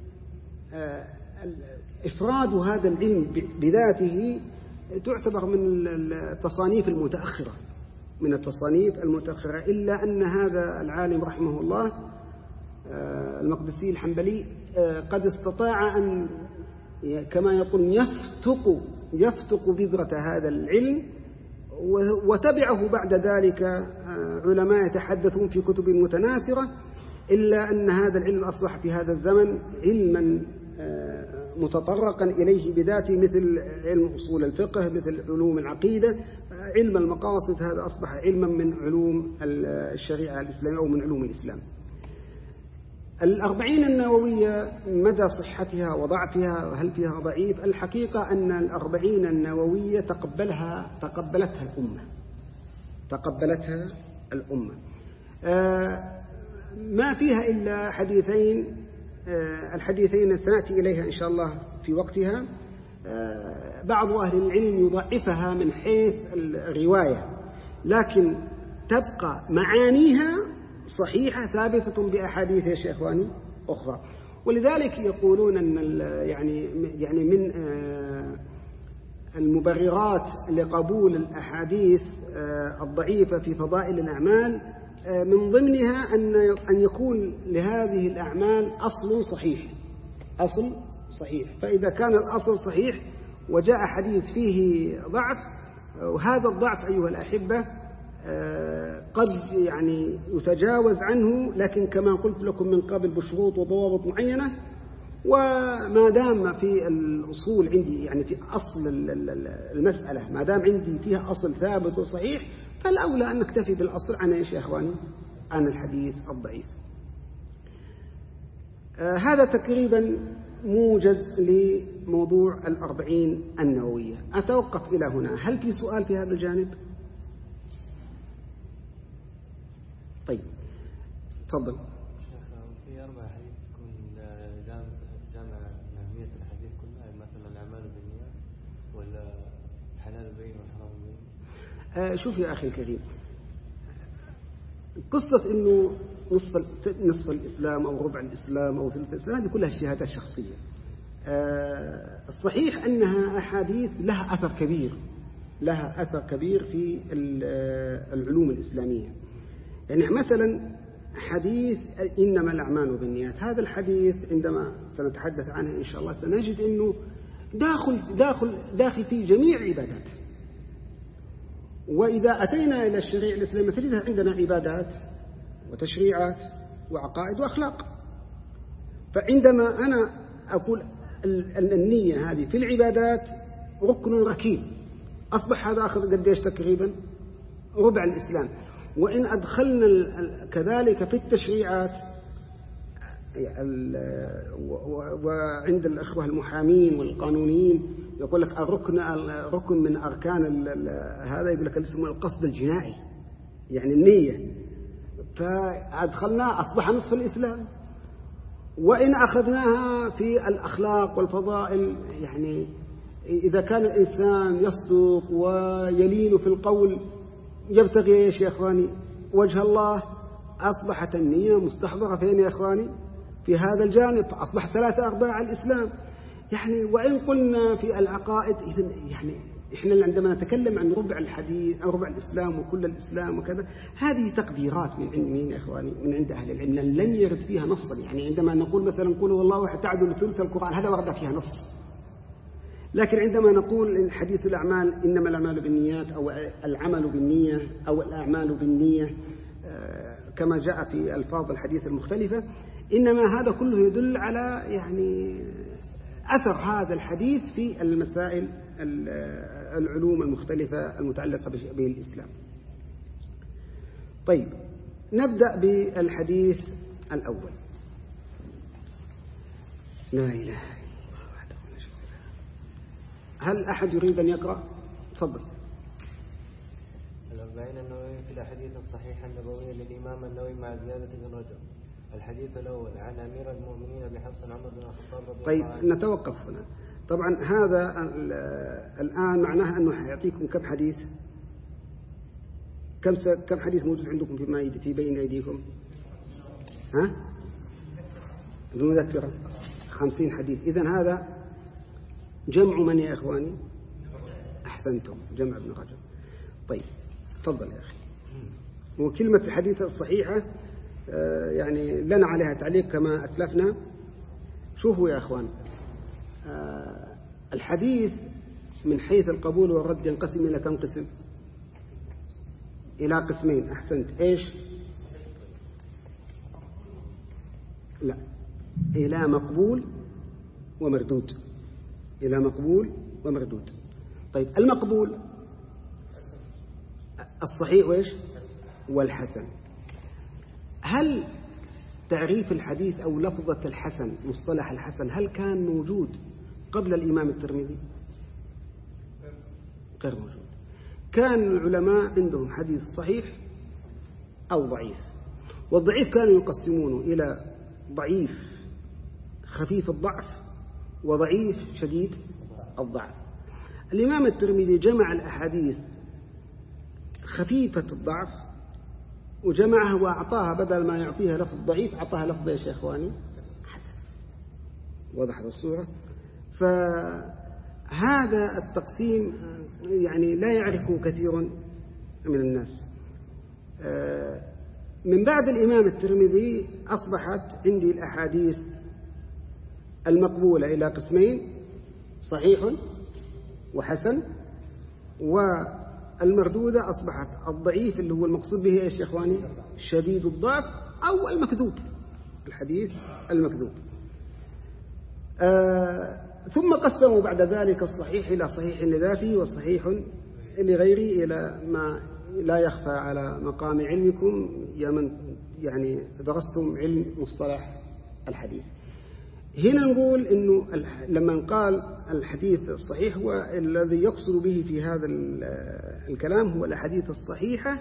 Speaker 1: إفراد هذا العلم بذاته تعتبر من التصانيف المتأخرة من التصانيف المتأخرة إلا أن هذا العالم رحمه الله المقدسي الحنبلي قد استطاع أن كما يقول يفتق يفتق بذرة هذا العلم، وتبعه بعد ذلك علماء يتحدثون في كتب متناثرة، إلا أن هذا العلم أصبح في هذا الزمن علما متطرقا إليه بذاته، مثل علم أصول الفقه، مثل علوم العقيدة. علم المقاصد هذا أصبح علما من علوم الشريعة الإسلامية أو من علوم الإسلام. الأربعين النووية مدى صحتها وضعفها، هل فيها ضعيف؟ الحقيقة أن الأربعين النووية تقبلها تقبلتها الأمة تقبلتها الأمة ما فيها إلا حديثين، الحديثين سنأتي إليها إن شاء الله في وقتها. بعض أهل العلم يضعفها من حيث الرواية، لكن تبقى معانيها صحيحة ثابتة بأحاديث يا شيخ إخواني أخرى. ولذلك يقولون أن يعني يعني من المبررات لقبول الأحاديث الضعيفة في فضائل الأعمال من ضمنها أن أن يكون لهذه الأعمال أصل صحيح، أصل صحيح. فإذا كان الأصل صحيح وجاء حديث فيه ضعف، وهذا الضعف أيها الأحبة قد يعني يتجاوز عنه، لكن كما قلت لكم من قبل بشروط وضوابط معينة. وما دام في الأصول عندي يعني في أصل المسألة ما دام عندي فيها أصل ثابت وصحيح، فالأولى أن نكتفي بالأصل عن إيش يا إخواني؟ عن الحديث الضعيف. آه هذا تقريبا موجز لموضوع الأربعين النووية. أتوقف إلى هنا. هل في سؤال في هذا الجانب؟ طيب تفضل.
Speaker 2: في أربع حديث تكون جامع أهمية الحديث كلها، مثلا الأعمال بالنيات ولا حلال بين وحرام بين؟
Speaker 1: آه شوف يا أخي الكريم، قصة إنه نصف نصف الإسلام أو ربع الإسلام أو ثلث الإسلام هذه كلها شهادات شخصية. آه الصحيح أنها أحاديث لها أثر كبير، لها أثر كبير في العلوم الإسلامية. يعني مثلا حديث إنما الأعمال بالنيات، هذا الحديث عندما سنتحدث عنه إن شاء الله سنجد أنه داخل داخل داخل في جميع عبادات. وإذا أتينا إلى الشريعة الإسلامية تجدها عندنا عبادات وتشريعات وعقائد وأخلاق. فعندما أنا أقول النية هذه في العبادات ركن ركين، أصبح هذا أخذ قديش تقريبا؟ ربع الإسلام. وإن أدخلنا كذلك في التشريعات، وعند الأخوة المحامين والقانونيين يقول لك الركن ركن من أركان هذا، يقول لك اسمه القصد الجنائي، يعني النية. فأدخلنا أصبح نصف الإسلام. وإن أخذناها في الأخلاق والفضائل، يعني إذا كان الإنسان يصدق ويلين في القول يبتغي إيش يا إخواني؟ وجه الله، أصبحت النية مستحضرة فين يا إخواني؟ في هذا الجانب، فأصبح ثلاثة أرباع الإسلام. يعني وإن قلنا في العقائد، إذن يعني إحنا عندما نتكلم عن ربع الحديث أو ربع الإسلام وكل الإسلام وكذا، هذه تقديرات من عند مين يا إخواني؟ من عند أهل العلم، لن يرد فيها نصا. يعني عندما نقول مثلا نقول والله واحد تعدل ثلث القرآن، هذا ورد فيها نص. لكن عندما نقول حديث الأعمال إنما الأعمال بالنيات أو العمل بالنية أو الأعمال بالنية كما جاء في ألفاظ الحديث المختلفة، إنما هذا كله يدل على يعني أثر هذا الحديث في المسائل العلوم المختلفة المتعلقة بالإسلام. طيب نبدأ بالحديث الأول. لا إله إلا الله وحده لا شريك له. هل أحد يريد أن يقرأ؟ تفضل.
Speaker 2: الأربعين النووي في الأحاديث الصحيحة النبوية للإمام النووي مع زيادة ابن رجب. الحديث الأول عن أمير المؤمنين أبي حفص عمر بن الخطاب رضي
Speaker 1: طيب
Speaker 2: الله عنه.
Speaker 1: نتوقف هنا. طبعا هذا الآن معناها أنه حيعطيكم كم حديث؟ كم كم حديث موجود عندكم في في بين أيديكم؟ ها؟ المذكرة خمسين حديث. إذن هذا جمع من يا إخواني؟ أحسنتم، جمع ابن رجب. طيب تفضل يا أخي. وكلمة الحديث الصحيحة يعني لنا عليها تعليق كما أسلفنا. شوفوا يا أخوان، الحديث من حيث القبول والرد ينقسم إلى كم قسم؟ إلى قسمين. أحسنت. إيش؟ لا، إلى مقبول ومردود. إلى مقبول ومردود. طيب المقبول الصحيح وإيش؟ والحسن. هل تعريف الحديث أو لفظة الحسن، مصطلح الحسن، هل كان موجود قبل الإمام الترمذي؟ غير موجود. كان العلماء عندهم حديث صحيح أو ضعيف، والضعيف كانوا يقسمونه إلى ضعيف خفيف الضعف وضعيف شديد الضعف. الإمام الترمذي جمع الأحاديث خفيفة الضعف وجمعها وأعطاها بدل ما يعطيها لفظ ضعيف أعطاها لفظ يا إخواني حسن. وضحت الصورة؟ فهذا التقسيم يعني لا يعرفه كثير من الناس. من بعد الإمام الترمذي أصبحت عندي الأحاديث المقبولة إلى قسمين: صحيح وحسن، والمردودة أصبحت الضعيف اللي هو المقصود به إيش يا إخواني؟ شديد الضعف أو المكذوب، الحديث المكذوب. آه ثم قسموا بعد ذلك الصحيح إلى صحيح لذاته وصحيح لغيره، إلى ما لا يخفى على مقام علمكم يا من يعني درستم علم مصطلح الحديث. هنا نقول إنه لما قال الحديث الصحيح هو الذي يقصد به في هذا الكلام هو الأحاديث الصحيحة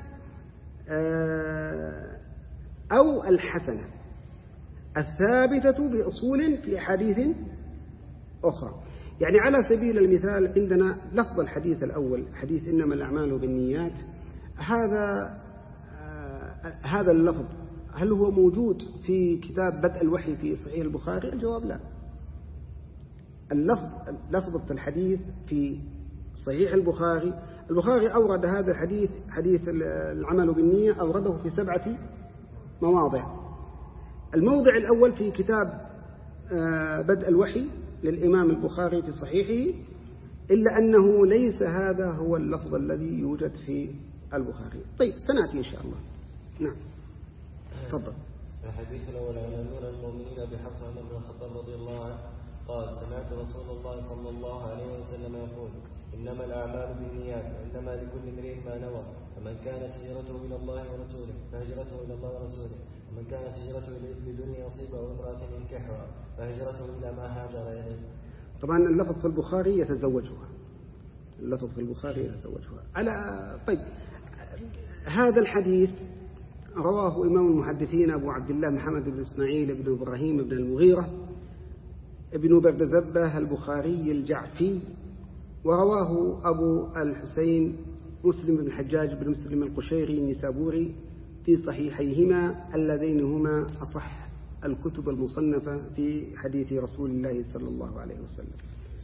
Speaker 1: أو الحسنة الثابتة بأصول في أحاديث أخرى. يعني على سبيل المثال عندنا لفظ الحديث الأول حديث إنما الأعمال بالنيات، هذا هذا اللفظ هل هو موجود في كتاب بدء الوحي في صحيح البخاري؟ الجواب لا. اللفظ لفظة الحديث في صحيح البخاري، البخاري أورد هذا الحديث حديث العمل بالنية أورده في سبعة مواضع. الموضع الأول في كتاب بدء الوحي للإمام البخاري في صحيحه، إلا أنه ليس هذا هو اللفظ الذي يوجد في البخاري. طيب سنأتي إن شاء الله. نعم تفضل.
Speaker 2: الحديث الأول عن أمير المؤمنين أبي حفص عمر بن الخطاب رضي الله عنه قال: سمعت رسول الله صلى الله عليه وسلم يقول: إنما الأعمال بالنيات وإنما لكل امرئ ما نوى، فمن كانت هجرته إلى الله ورسوله فهجرته إلى الله ورسوله، ومن كانت هجرته لدنيا يصيبها وامرأة ينكحها فهجرته إلى ما هاجر إليه.
Speaker 1: طبعا اللفظ في البخاري يتزوجها، اللفظ في البخاري يتزوجها على. طيب هذا الحديث رواه إمام المحدثين أبو عبد الله محمد بن إسماعيل بن إبراهيم بن المغيرة ابن بردزبة البخاري الجعفي، ورواه أبو الحسين مسلم بن الحجاج بن مسلم القشيري النسابوري في صحيحيهما اللذين هما أصح الكتب المصنفة في حديث رسول الله صلى الله عليه وسلم.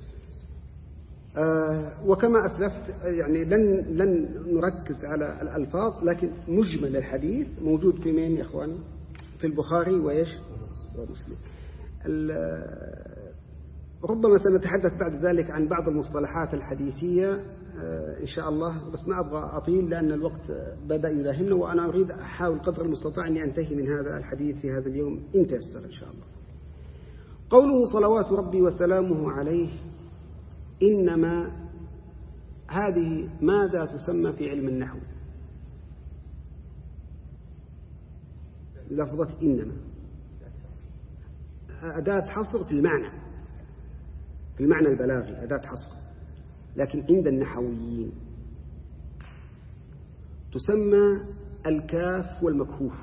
Speaker 1: آه وكما أسلفت يعني لن لن نركز على الألفاظ، لكن مجمل الحديث موجود في مين يا إخواني؟ في البخاري وإيش؟ ومسلم. ربما سنتحدث بعد ذلك عن بعض المصطلحات الحديثية آه إن شاء الله، بس ما أبغى أطيل لأن الوقت بدأ يداهمنا، وأنا أريد أحاول قدر المستطاع أني أنتهي من هذا الحديث في هذا اليوم إن تيسر إن شاء الله. قوله صلوات ربي وسلامه عليه، إنما هذه ماذا تسمى في علم النحو؟ لفظة إنما أداة حصر في المعنى، في المعنى البلاغي أداة حصر، لكن عند النحويين تسمى الكاف والمكفوف،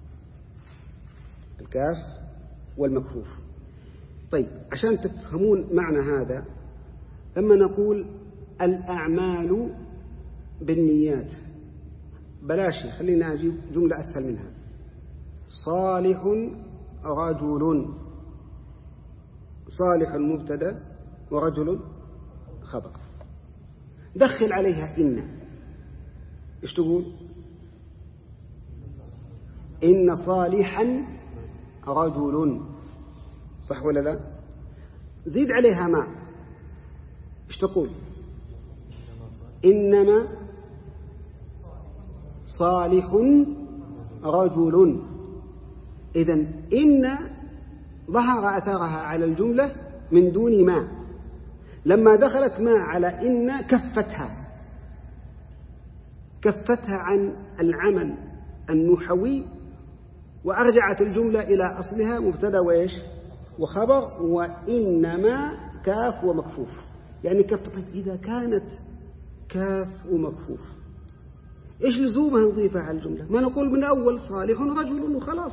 Speaker 1: الكاف والمكفوف. طيب عشان تفهمون معنى هذا، لما نقول الأعمال بالنيات، بلاشي خلينا أجيب جملة أسهل منها: صالح رجل. صالح مبتدأ ورجل خبر، دخل عليها إن، إيش تقول؟ إن صالحا رجل، صح ولا لا؟ زيد عليها ما، إيش تقول؟ إنما صالح رجل. إذن إن ظهر أثرها على الجملة من دون ما، لما دخلت ما على إن كفتها كفتها عن العمل النحوي وأرجعت الجملة إلى أصلها مبتدأ وإيش وخبر، وإنما كاف ومكفوف. يعني كف. طيب إذا كانت كاف ومكفوف إيش لزومها نضيفها على الجملة؟ ما نقول من أول صالح رجل وخلاص،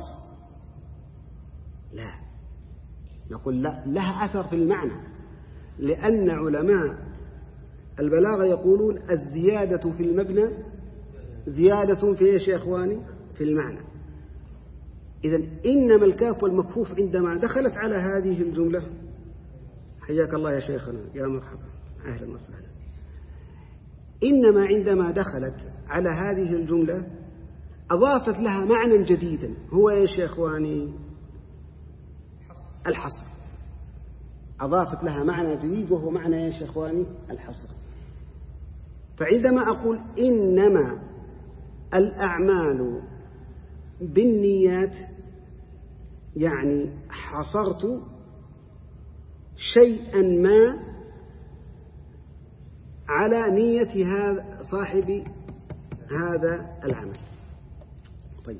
Speaker 1: لا، نقول لا، لها أثر في المعنى، لأن علماء البلاغة يقولون الزيادة في المبنى زيادة في إيش يا إخواني؟ في المعنى. إذن إنما الكاف والمكفوف عندما دخلت على هذه الجملة، حياك الله يا شيخنا، يا مرحبا، أهلا وسهلا. إنما عندما دخلت على هذه الجملة أضافت لها معنى جديدا، هو إيش يا إخواني؟ الحصر. أضافت لها معنى جديد وهو معنى إيش يا إخواني؟ الحصر. فعندما أقول إنما الأعمال بالنيات، يعني حصرت شيئا ما على نية هذا صاحب هذا العمل. طيب،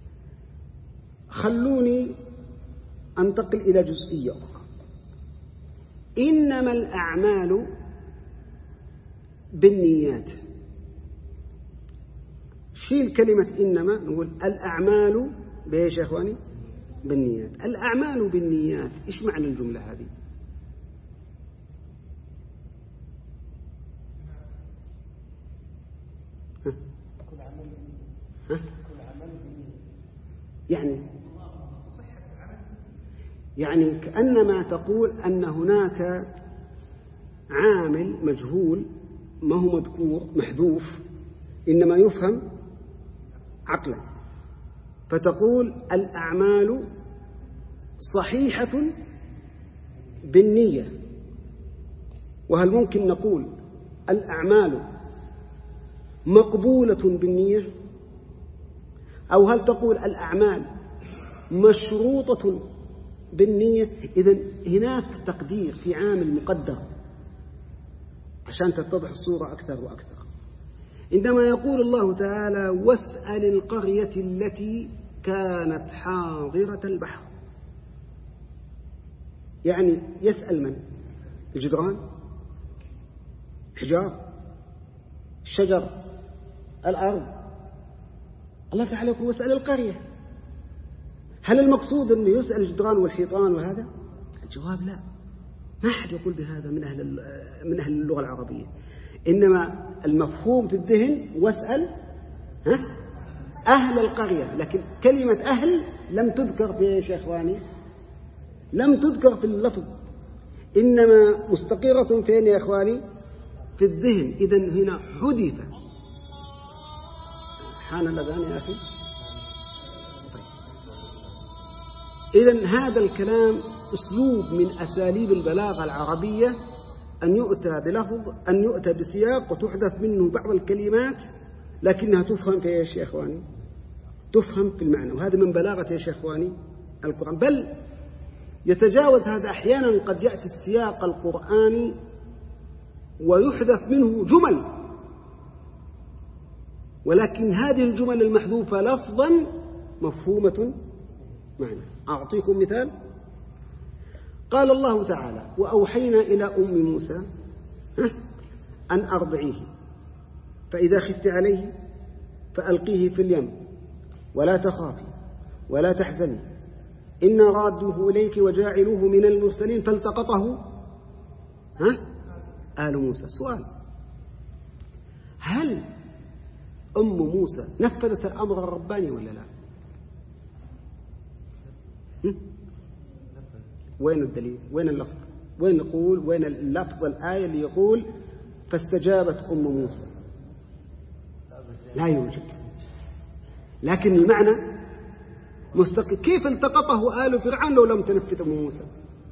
Speaker 1: خلوني أنتقل إلى جزئية أخرى. إنما الأعمال بالنيات، شيل كلمة إنما، نقول الأعمال بإيش يا إخواني؟ بالنيات. الأعمال بالنيات، إيش معنى الجملة هذه؟ ها؟ ها؟ يعني يعني كأنما تقول أن هناك عامل مجهول ما هو مذكور محذوف، إنما يفهم عقلا، فتقول الأعمال صحيحة بالنية. وهل ممكن نقول الأعمال مقبولة بالنية؟ أو هل تقول الأعمال مشروطة بالنية؟ إذن هناك تقدير في عامل مقدر عشان تتضح الصورة أكثر وأكثر. عندما يقول الله تعالى واسأل القرية التي كانت حاضرة البحر، يعني يسأل من؟ الجدران، حجار، الشجر، الأرض. الله تعالى يقول واسأل القرية. هل المقصود أنه يسأل الجدران والحيطان وهذا؟ الجواب لا، ما أحد يقول بهذا من أهل من أهل اللغة العربية. إنما المفهوم في الذهن واسأل ها أهل القرية، لكن كلمة أهل لم تذكر في إيش يا إخواني؟ لم تذكر في اللفظ، إنما مستقرة فين يا إخواني؟ في الذهن. إذن هنا حذف. حان الأذان يا أخي. إذن هذا الكلام أسلوب من أساليب البلاغة العربية، أن يؤتى بلفظ، أن يؤتى بسياق وتحذف منه بعض الكلمات لكنها تفهم في إيش يا إخواني؟ تفهم في المعنى. وهذا من بلاغة إيش يا إخواني؟ القرآن. بل يتجاوز هذا أحيانا، قد يأتي السياق القرآني ويحذف منه جمل، ولكن هذه الجمل المحذوفة لفظا مفهومة معنى. أعطيكم مثال. قال الله تعالى وأوحينا إلى أم موسى أن أرضعيه فإذا خفت عليه فألقيه في اليم ولا تخافي ولا تحزني إنا رادوه إليك وجاعلوه من المرسلين فالتقطه ها آل موسى. سؤال: هل أم موسى نفذت الأمر الرباني ولا لا؟ وين الدليل؟ وين اللفظ؟ وين نقول؟ وين اللفظ الآية اللي يقول فاستجابت أم موسى؟ لا يوجد. لكن المعنى مستقل. كيف التقطه آل فرعون لو لم تنفذ أم موسى؟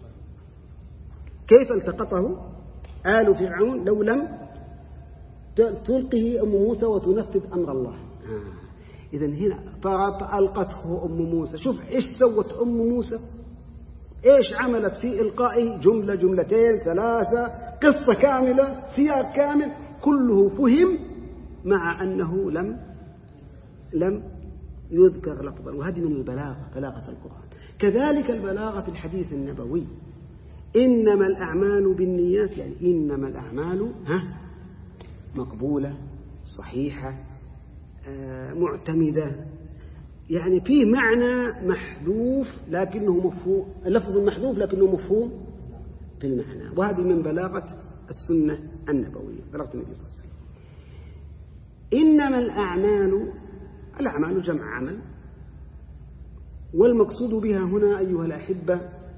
Speaker 1: كيف التقطه آل فرعون لو لم تلقه أم موسى وتنفذ أمر الله؟ آه. إذن هنا فألقته أم موسى. شوف إيش سوت أم موسى، إيش عملت في إلقائه؟ جملة، جملتين، ثلاثة، قصة كاملة، سياق كامل، كله فهم مع أنه لم لم يذكر لفظا. وهذه من البلاغة، بلاغة القرآن. كذلك البلاغة في الحديث النبوي. إنما الأعمال بالنيات، يعني إنما الأعمال ها مقبولة صحيحة آه معتمدة، يعني فيه معنى محذوف لكنه مفهوم، لفظ محذوف لكنه مفهوم في المعنى. وهذه من بلاغة السنة النبوية، بلغة النبي صلى الله عليه وسلم. إنما الأعمال الأعمال جمع عمل، والمقصود بها هنا أيها الأحبة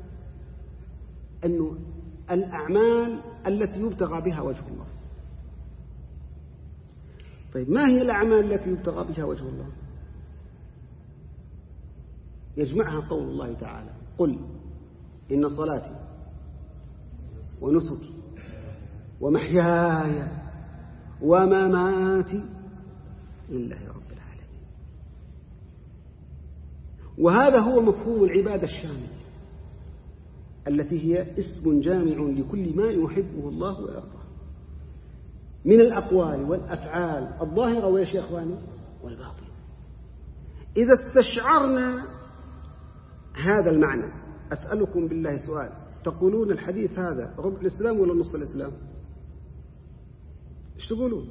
Speaker 1: أنه الأعمال التي يبتغى بها وجه الله. طيب ما هي الأعمال التي يبتغى بها وجه الله؟ يجمعها قول الله تعالى: قل إن صلاتي ونسكي ومحياي ومماتي لله رب العالمين. وهذا هو مفهوم العبادة الشاملة التي هي اسم جامع لكل ما يحبه الله ويرضاه من الأقوال والأفعال الظاهرة ويش يا إخواني والباطنة. إذا استشعرنا هذا المعنى، أسألكم بالله سؤال: تقولون الحديث هذا ربع الإسلام ولا نص الإسلام؟ إيش تقولون؟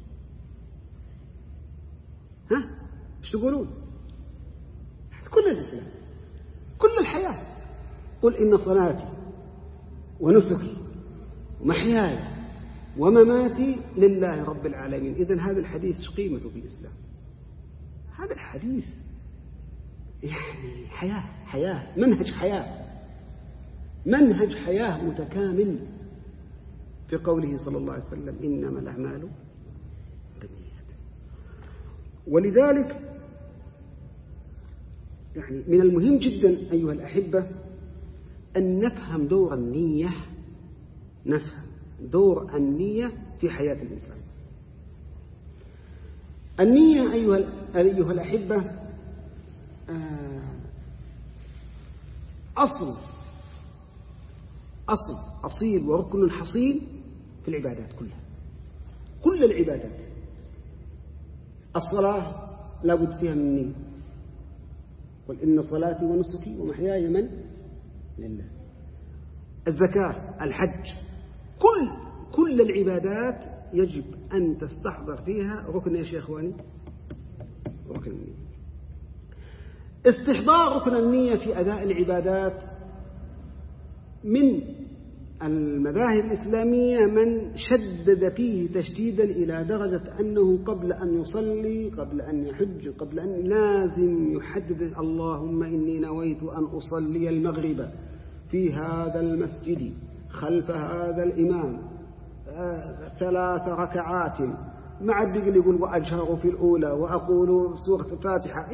Speaker 1: ها؟ إيش تقولون؟ كل الإسلام، كل الحياة. قل إن صلاتي ونسكي ومحياي ومماتي لله رب العالمين. إذن هذا الحديث قيمته في الإسلام. هذا الحديث يعني حياة حياة منهج حياة منهج حياة متكامل في قوله صلى الله عليه وسلم: إنما الأعمال بالنيات. ولذلك يعني من المهم جدا أيها الأحبة أن نفهم دور النية نفهم دور النية في حياة الإنسان. النية أيها أيها الأحبة أصل أصل أصيل وركن حصيل في العبادات كلها، كل العبادات. الصلاة لا بد فيها من النية: قل إن صلاتي ونسكي ومحياي من لله. الزكاة، الحج، كل كل العبادات يجب أن تستحضر فيها ركن يا شيخ إخواني ركن النية. استحضار ركن النية في أداء العبادات من المذاهب الإسلامية من شدد فيه تشديدا إلى درجة أنه قبل أن يصلي، قبل أن يحج، قبل أن لازم يحدد: اللهم إني نويت أن أصلي المغرب في هذا المسجد خلف هذا الإمام ثلاث ركعات، مع الدقل يقول: وأجهر في الأولى وأقول سورة الفاتحة.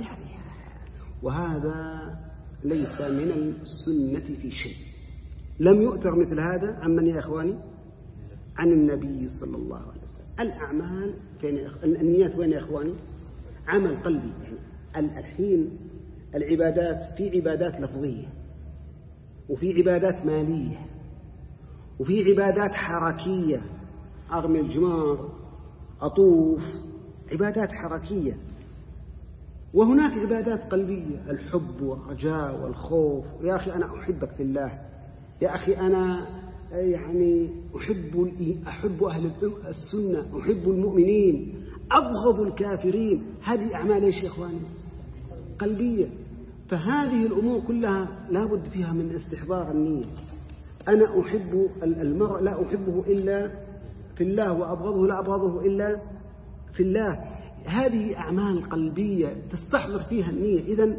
Speaker 1: وهذا ليس من السنة في شيء، لم يؤثر مثل هذا عن من يا إخواني؟ عن النبي صلى الله عليه وسلم. الأعمال فين يا إخواني؟ النيات وين يا إخواني؟ عمل قلبي. يعني الحين العبادات في عبادات لفظية، وفي عبادات مالية، وفي عبادات حركية: أرمي الجمار، أطوف، عبادات حركية. وهناك عبادات قلبية: الحب والرجاء والخوف. يا أخي أنا أحبك في الله، يا أخي أنا يعني أحب أحب أهل السنة، أحب المؤمنين، أبغض الكافرين. هذه أعمال إيش يا إخواني؟ قلبية. فهذه الأمور كلها لا بد فيها من استحضار النية. أنا أحب المرء لا أحبه إلا في الله، وأبغضه لا أبغضه إلا في الله. هذه أعمال قلبية تستحضر فيها النية. إذن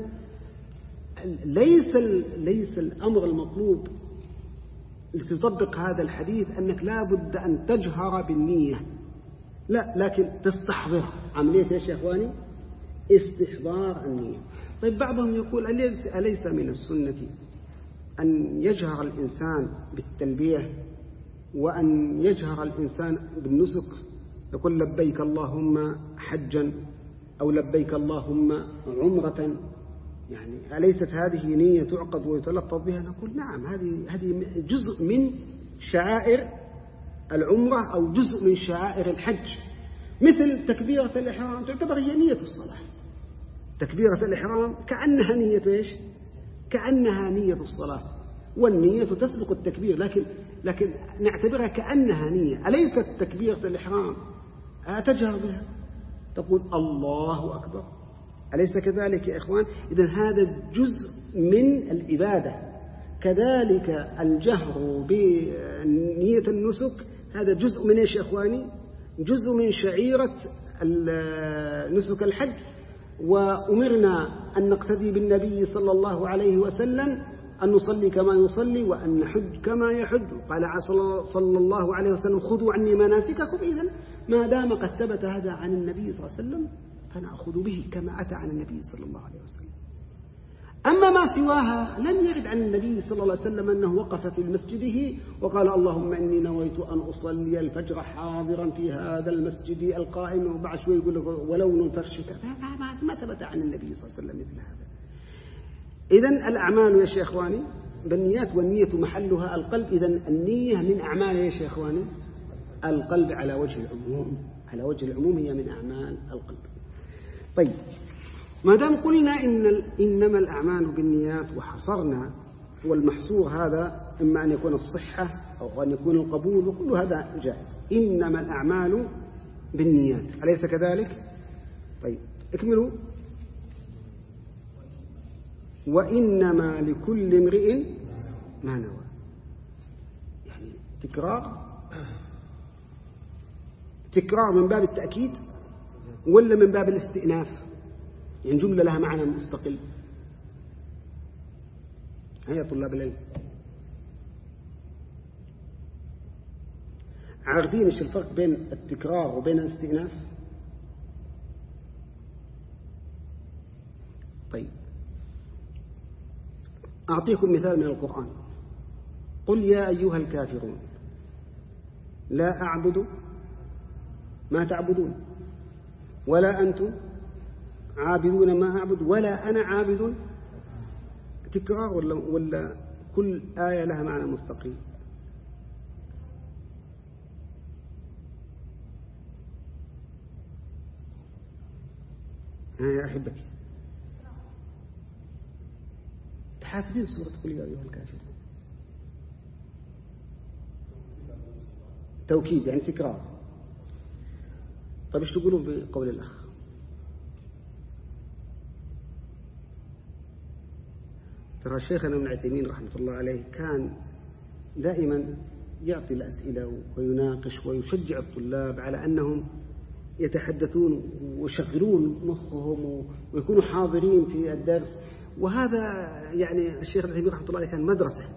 Speaker 1: ليس ليس الأمر المطلوب لتطبق هذا الحديث أنك لا بد أن تجهر بالنية، لا، لكن تستحضر. عملية يا إخواني استحضار النية. طيب بعضهم يقول: أليس من السنة أن يجهر الإنسان بالتلبية وأن يجهر الإنسان بالنسك؟ يقول: لبيك اللهم حجا أو لبيك اللهم عمرة. يعني أليست هذه نية تعقد ويتلفظ بها؟ نقول: نعم، هذه هذه جزء من شعائر العمرة أو جزء من شعائر الحج، مثل تكبيرة الإحرام تعتبر هي نية الصلاة. تكبيرة الإحرام كأنها نية إيش؟ كأنها نية الصلاة، والنية تسبق التكبير، لكن لكن نعتبرها كأنها نية. أليست تكبيرة الإحرام أتجهر بها؟ تقول الله أكبر، أليس كذلك يا إخوان؟ إذن هذا جزء من العبادة. كذلك الجهر بنية النسك هذا جزء من إيش يا إخواني؟ جزء من شعيرة نسك الحج، وأمرنا أن نقتدي بالنبي صلى الله عليه وسلم، أن نصلي كما يصلي وأن نحج كما يحج. قال صلى الله عليه وسلم خذوا عني مناسككم. إذن ما دام قد ثبت هذا عن النبي صلى الله عليه وسلم فنأخذ به كما أتى عن النبي صلى الله عليه وسلم. أما ما سواها لم يرد عن النبي صلى الله عليه وسلم أنه وقف في مسجده وقال اللهم إني نويت أن أصلي الفجر حاضرا في هذا المسجد القائم، وبعد شوي يقول ولون الفرش كذا. ما ثبت عن النبي صلى الله عليه وسلم مثل هذا. إذن الأعمال يا شيخ إخواني بالنيات، والنية محلها القلب. إذن النية من أعمال يا شيخ إخواني القلب على وجه العموم، على وجه العموم هي من أعمال القلب. طيب، ما دام قلنا إن إنما الأعمال بالنيات وحصرنا، والمحصور هذا إما أن يكون الصحة أو أن يكون القبول، وكل هذا جائز. إنما الأعمال بالنيات، أليس كذلك؟ طيب اكملوا. وإنما لكل امرئ ما نوى، يعني تكرار تكرار من باب التأكيد ولا من باب الاستئناف؟ يعني جملة لها معنى مستقل. هيا طلاب العلم، عارفين ايش الفرق بين التكرار وبين الاستئناف؟ طيب أعطيكم مثال من القرآن. قل يا أيها الكافرون لا أعبد ما تعبدون ولا أنتم عابدون ما أعبد ولا أنا عابد. تكرار ولا, ولا كل آية لها معنى مستقيم؟ ها يا أحبتي، تحافظين سورة قل يا أيها الكافرون؟ توكيد يعني تكرار. طيب ايش تقولون بقول الأخ؟ ترى شيخنا ابن عثيمين رحمة الله عليه كان دائما يعطي الأسئلة ويناقش ويشجع الطلاب على أنهم يتحدثون ويشغلون مخهم ويكونوا حاضرين في الدرس. وهذا يعني الشيخ ابن عثيمين رحمة الله عليه كان مدرسة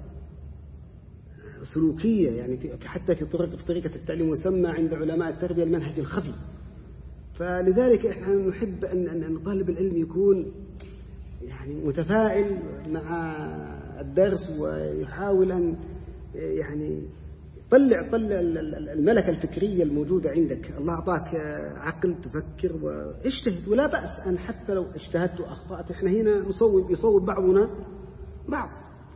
Speaker 1: سلوكية، يعني في حتى في طريقة في طريقة التعليم، وسمى عند علماء التربية المنهج الخفي. فلذلك احنا نحب أن أن طالب العلم يكون يعني متفاعل مع الدرس، ويحاول أن يعني طلع طلع الملكة الفكرية الموجودة عندك. الله أعطاك عقل تفكر واجتهد، ولا بأس أن حتى لو اجتهدت وأخطأت، احنا هنا نصوب يصوب بعضنا بعض.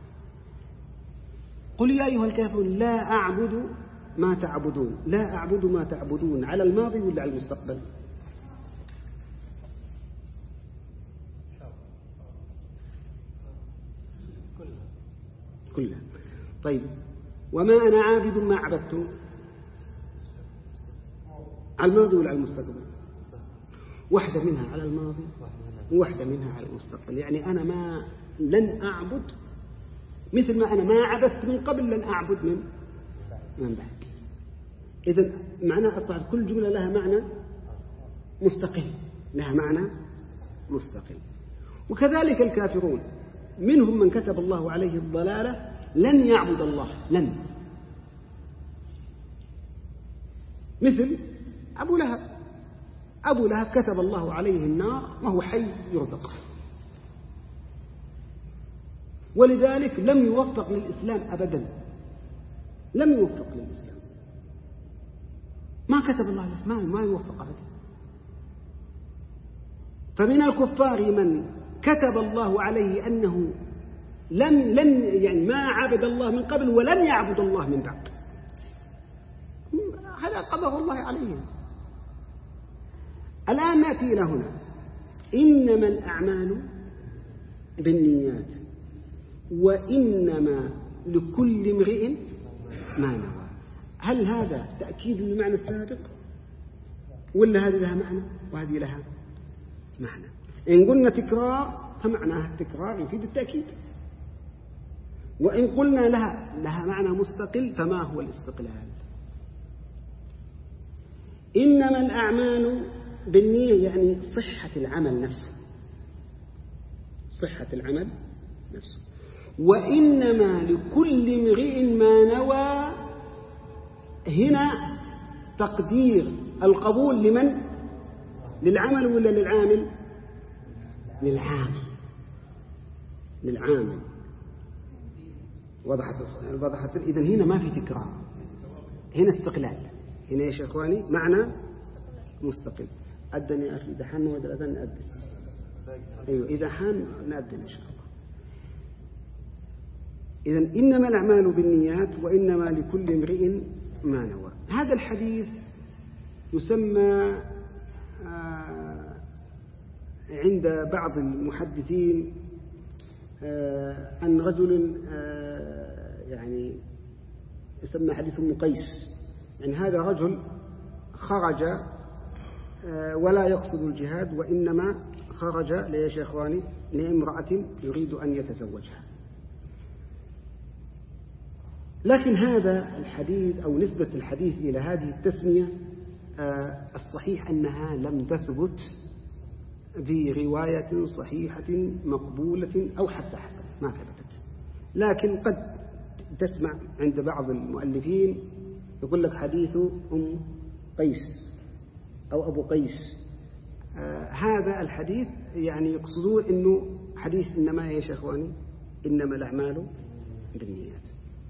Speaker 1: قل يا أيها الكافرون لا أعبد ما تعبدون. لا أعبد ما تعبدون على الماضي ولا على المستقبل؟ كلها. طيب وما أنا عابد ما عبدت على الماضي ولا على المستقبل؟ واحدة منها على الماضي وواحدة منها على المستقبل. يعني أنا ما لن أعبد مثل ما أنا ما عبدت من قبل لن أعبد من من بعد. إذن معنى أصبحت كل جملة لها معنى مستقل، لها معنى مستقل. وكذلك الكافرون منهم من كتب الله عليه الضلالة لن يعبد الله، لن، مثل أبو لهب. أبو لهب كتب الله عليه النار وهو حي يرزق، ولذلك لم يوفق للإسلام أبدا، لم يوفق للإسلام، ما كتب الله له، ما ما يوفق أبدا. فمن الكفار من كتب الله عليه أنه لم لن يعني ما عبد الله من قبل ولن يعبد الله من بعد، هذا قدر الله عليه. الآن نأتي إلى هنا، إنما الأعمال بالنيات وإنما لكل امرئ ما نوى. هل هذا تأكيد للمعنى السابق ولا هذه لها معنى وهذه لها معنى؟ إن قلنا تكرار فمعناها التكرار يفيد التأكيد، وإن قلنا لها لها معنى مستقل فما هو الاستقلال؟ إنما الأعمال بالنية يعني صحة العمل نفسه، صحة العمل نفسه. وإنما لكل امرئ ما نوى، هنا تقدير القبول لمن؟ للعمل ولا للعامل؟ للعامل، للعامل. وضحت وضحت إذن هنا ما في تكرار، هنا استقلال، هنا يا شيخ إخواني معنى مستقل. أذن يا أخي، إذا حان وإذا أذن نأذن. أيوة إذا حان نأذن إن شاء الله. إذن إنما الأعمال بالنيات وإنما لكل امرئ ما نوى. هذا الحديث يسمى عند بعض المحدثين عن رجل يعني يسمى حديث أم قيس، يعني هذا رجل خرج ولا يقصد الجهاد، وإنما خرج ليش يا إخواني لامرأة يريد أن يتزوجها. لكن هذا الحديث أو نسبة الحديث إلى هذه التسمية الصحيح أنها لم تثبت برواية صحيحة مقبولة أو حتى حسنة، ما ثبتت. لكن قد تسمع عند بعض المؤلفين يقول لك حديث أم قيس أو أبو قيس. آه هذا الحديث يعني يقصدون أنه حديث إنما يا شيخواني إنما الأعمال بالنيات.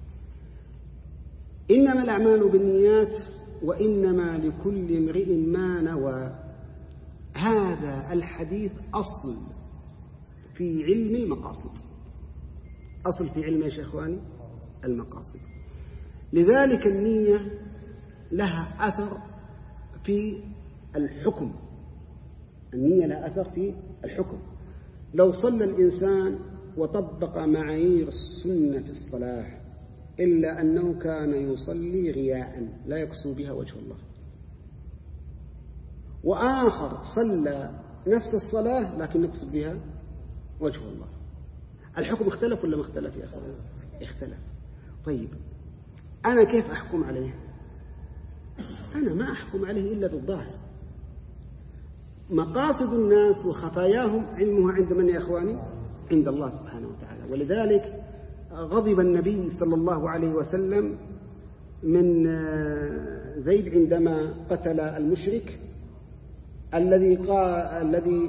Speaker 1: إنما الأعمال بالنيات وإنما لكل امرئ ما نوى. هذا الحديث أصل في علم المقاصد، أصل في علم يا شيخواني المقاصد. لذلك النية لها أثر في الحكم، النية لها أثر في الحكم. لو صلى الإنسان وطبق معايير السنة في الصلاة إلا أنه كان يصلي رياء لا يقصد بها وجه الله، وآخر صلى نفس الصلاة لكن يقصد بها وجه الله، الحكم اختلف ولا ما اختلف يا أخوان؟ اختلف. طيب أنا كيف أحكم عليه؟ أنا ما أحكم عليه إلا بالظاهر. مقاصد الناس وخفاياهم علمها عند من يا أخواني؟ عند الله سبحانه وتعالى. ولذلك غضب النبي صلى الله عليه وسلم من زيد عندما قتل المشرك الذي قال الذي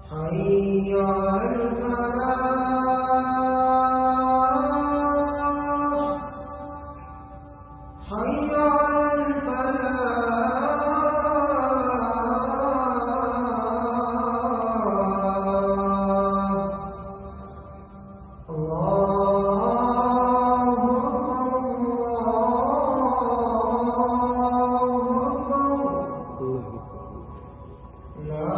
Speaker 1: حي على الفلاح حي على الفلاح الله أكبر لا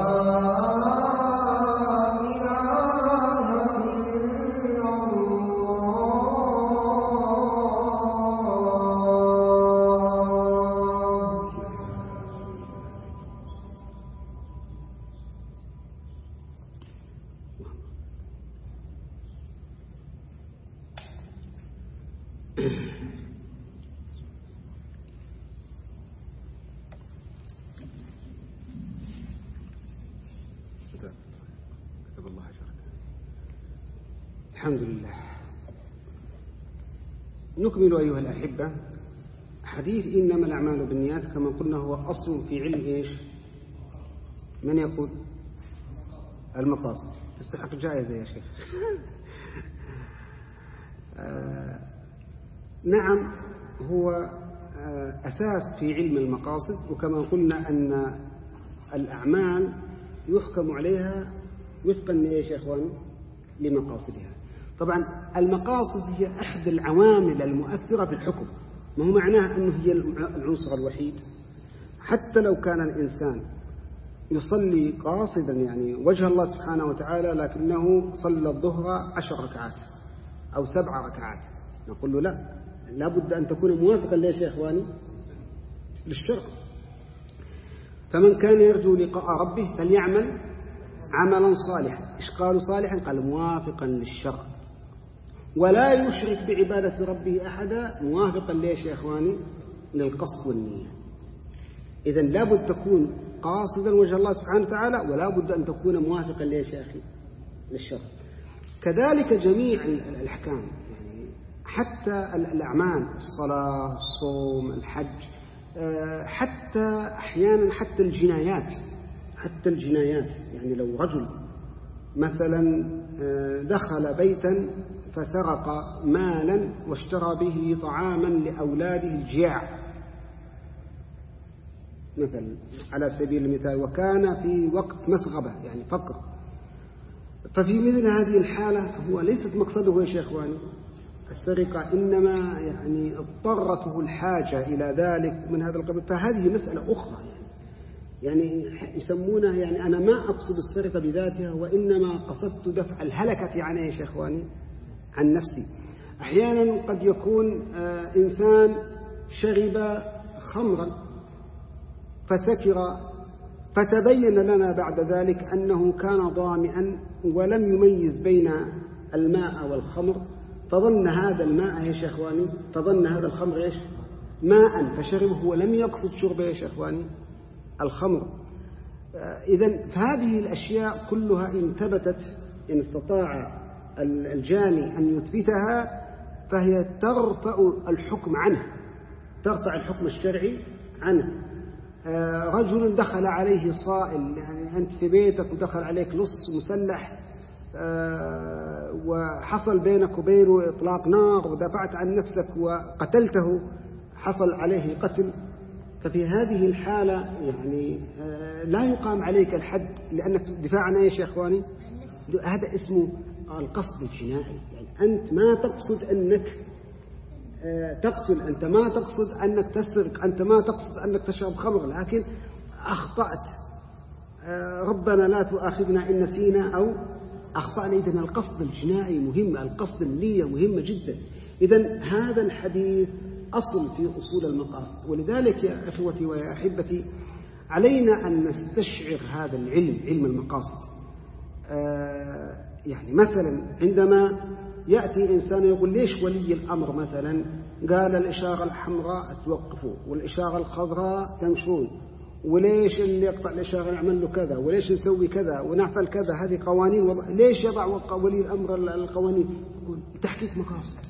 Speaker 1: كتب الله أجرك. الحمد لله. نكمل أيها الأحبة حديث إنما الأعمال بالنيات كما قلنا هو أصل في علم إيش؟ من يقول؟ المقاصد. تستحق جائزة يا شيخ. آه نعم هو آه أساس في علم المقاصد، وكما قلنا أن الأعمال يحكم عليها وفقا لإيش يا إخواني؟ لمقاصدها. طبعا المقاصد هي أحد العوامل المؤثرة في الحكم، ما هو معناه أنه هي العنصر الوحيد. حتى لو كان الإنسان يصلي قاصدا يعني وجه الله سبحانه وتعالى لكنه صلى الظهر عشر ركعات أو سبع ركعات، نقول له لا، لابد أن تكون موافقا ليش يا إخواني؟ للشرع. فمن كان يرجو لقاء ربه فليعمل عملا صالحا. إيش قالوا صالحا؟ قال موافقا للشرع، ولا يشرك بعبادة ربه أحدا، موافقا ليش يا إخواني؟ للقصد والنية. إذن لابد تكون قاصدا وجه الله سبحانه وتعالى، ولا بد أن تكون موافقا ليش يا أخي؟ للشرع. كذلك جميع الأحكام، يعني حتى الأعمال، الصلاة، الصوم، الحج، حتى أحيانا حتى الجنايات، حتى الجنايات يعني لو رجل مثلا دخل بيتا فسرق مالا واشترى به طعاما لأولاده الجياع مثلا على سبيل المثال، وكان في وقت مسغبة يعني فقر، ففي مثل هذه الحالة هو ليست مقصده يا شيخ إخواني السرقة، إنما يعني اضطرته الحاجة إلى ذلك من هذا القبيل، فهذه مسألة أخرى يعني, يعني يسمونها يعني أنا ما أقصد السرقة بذاتها، وإنما قصدت دفع الهلكة عنها يا شيخ إخواني عن نفسي. أحيانا قد يكون آه إنسان شرب خمرا فسكر، فتبين لنا بعد ذلك أنه كان ضامئا ولم يميز بين الماء والخمر، فظن هذا الماء يا شيخ إخواني، فظن هذا الخمر إيش؟ ماء، فشربه ولم يقصد شربه يا شيخ إخواني الخمر. إذن فهذه الأشياء كلها إن ثبتت، إن استطاع الجاني أن يثبتها، فهي ترفع الحكم عنه، ترفع الحكم الشرعي عنه. رجل دخل عليه صائل، يعني أنت في بيتك ودخل عليك لص مسلح وحصل بينك وبينه إطلاق نار ودفعت عن نفسك وقتلته، حصل عليه قتل، ففي هذه الحالة يعني لا يقام عليك الحد لأنك دفاع عن أي شيء يا إخواني، هذا اسمه القصد الجنائي. يعني أنت ما تقصد أنك تقتل، أنت ما تقصد أنك تسرق، أنت ما تقصد أنك تشرب خمر، لكن أخطأت، ربنا لا تؤاخذنا إن نسينا أو أخطأنا. إذن القصد الجنائي مهم، القصد النية مهمة جدا. إذن هذا الحديث أصل في أصول المقاصد، ولذلك يا أخوتي ويا أحبتي علينا أن نستشعر هذا العلم، علم المقاصد. آه يعني مثلا عندما يأتي إنسان يقول ليش ولي الأمر مثلا قال الإشارة الحمراء توقفوا والإشارة الخضراء تمشون، وليش اللي يقطع الإشارة نعمل له كذا، وليش نسوي كذا ونعمل كذا، هذه قوانين وضع. ليش يضع ولي الأمر القوانين؟ يقول تحقيق مقاصد،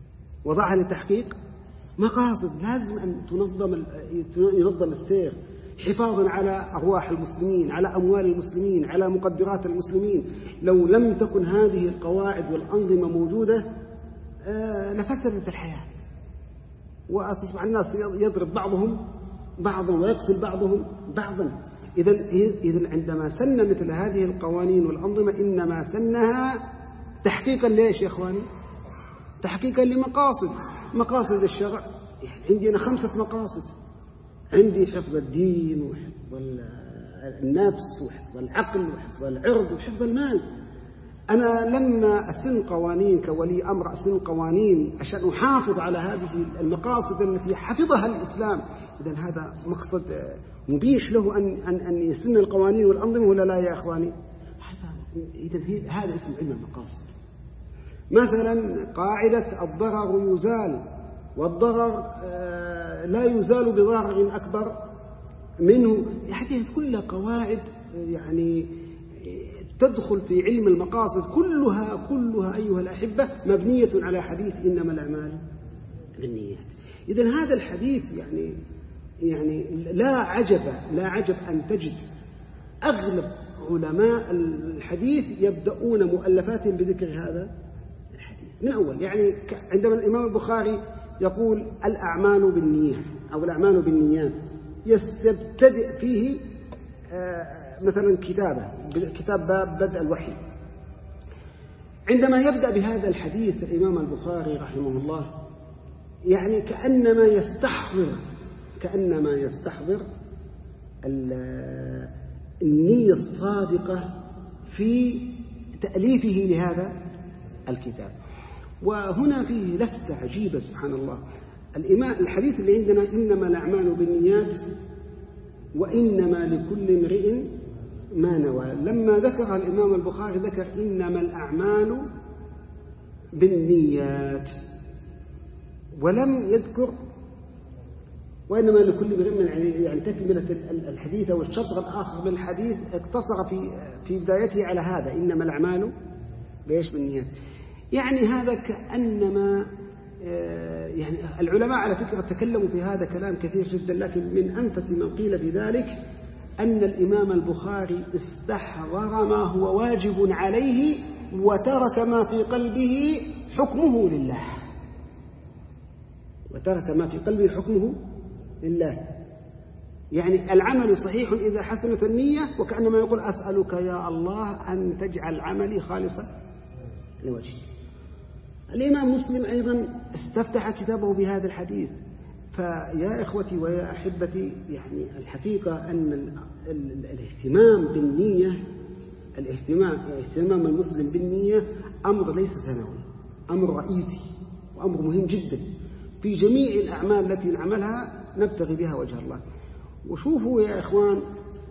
Speaker 1: وضعها لتحقيق مقاصد، لازم أن تنظم ينظم السير. حفاظا على أرواح المسلمين، على أموال المسلمين، على مقدرات المسلمين. لو لم تكن هذه القواعد والأنظمة موجودة لفسدت الحياة، وأصبح الناس يضرب بعضهم بعضا ويقتل بعضهم بعضا. إذن إذن عندما سن مثل هذه القوانين والأنظمة إنما سنها تحقيقا ليش يا إخواني؟ تحقيقا لمقاصد مقاصد الشرع. عندنا خمسة مقاصد، عندي حفظ الدين وحفظ النفس وحفظ العقل وحفظ العرض وحفظ المال. أنا لما أسن قوانين كولي أمر أسن قوانين عشان أحافظ على هذه المقاصد التي حفظها الإسلام. إذن هذا مقصد مبيح له أن أن أن يسن القوانين والأنظمة ولا لا يا إخواني؟ إذن هذا اسم علم المقاصد. مثلا قاعدة الضرر يزال، والضرر لا يزال بضرر أكبر منه. هذه كلها قواعد يعني تدخل في علم المقاصد، كلها كلها أيها الأحبة مبنية على حديث إنما الأعمال بالنيات. إذن هذا الحديث يعني يعني لا عجب لا عجب أن تجد أغلب علماء الحديث يبدأون مؤلفاتهم بذكر هذا الحديث من أول. يعني عندما الإمام البخاري يقول الأعمال بالنيات أو الأعمال بالنيات يستبتدئ فيه مثلا كتابه كتاب باب بدء الوحي. عندما يبدأ بهذا الحديث الإمام البخاري رحمه الله يعني كأنما يستحضر كأنما يستحضر النية الصادقة في تأليفه لهذا الكتاب. وهنا فيه لفتة عجيبة سبحان الله. الإمام الحديث اللي عندنا إنما الأعمال بالنيات وإنما لكل امرئ ما نوى، لما ذكر الإمام البخاري ذكر إنما الأعمال بالنيات ولم يذكر وإنما لكل امرئ، يعني تكملة الحديث أو الشطر الآخر من الحديث اقتصر في في بدايته على هذا إنما الأعمال بإيش بالنيات. يعني هذا كأنما يعني العلماء على فكرة تكلموا في هذا كلام كثير جدا، لكن من أنفس ما قيل بذلك أن الإمام البخاري استحضر ما هو واجب عليه وترك ما في قلبه حكمه لله وترك ما في قلبه حكمه لله. يعني العمل صحيح إذا حسنت النية، وكأنما يقول أسألك يا الله أن تجعل عملي خالصا لوجهك. الإمام مسلم أيضا استفتح كتابه بهذا الحديث. فيا إخوتي ويا أحبتي يعني الحقيقة أن ال ال الاهتمام بالنية الاهتمام اهتمام المسلم بالنية أمر ليس ثانوي، أمر رئيسي وأمر مهم جدا في جميع الأعمال التي نعملها نبتغي بها وجه الله. وشوفوا يا إخوان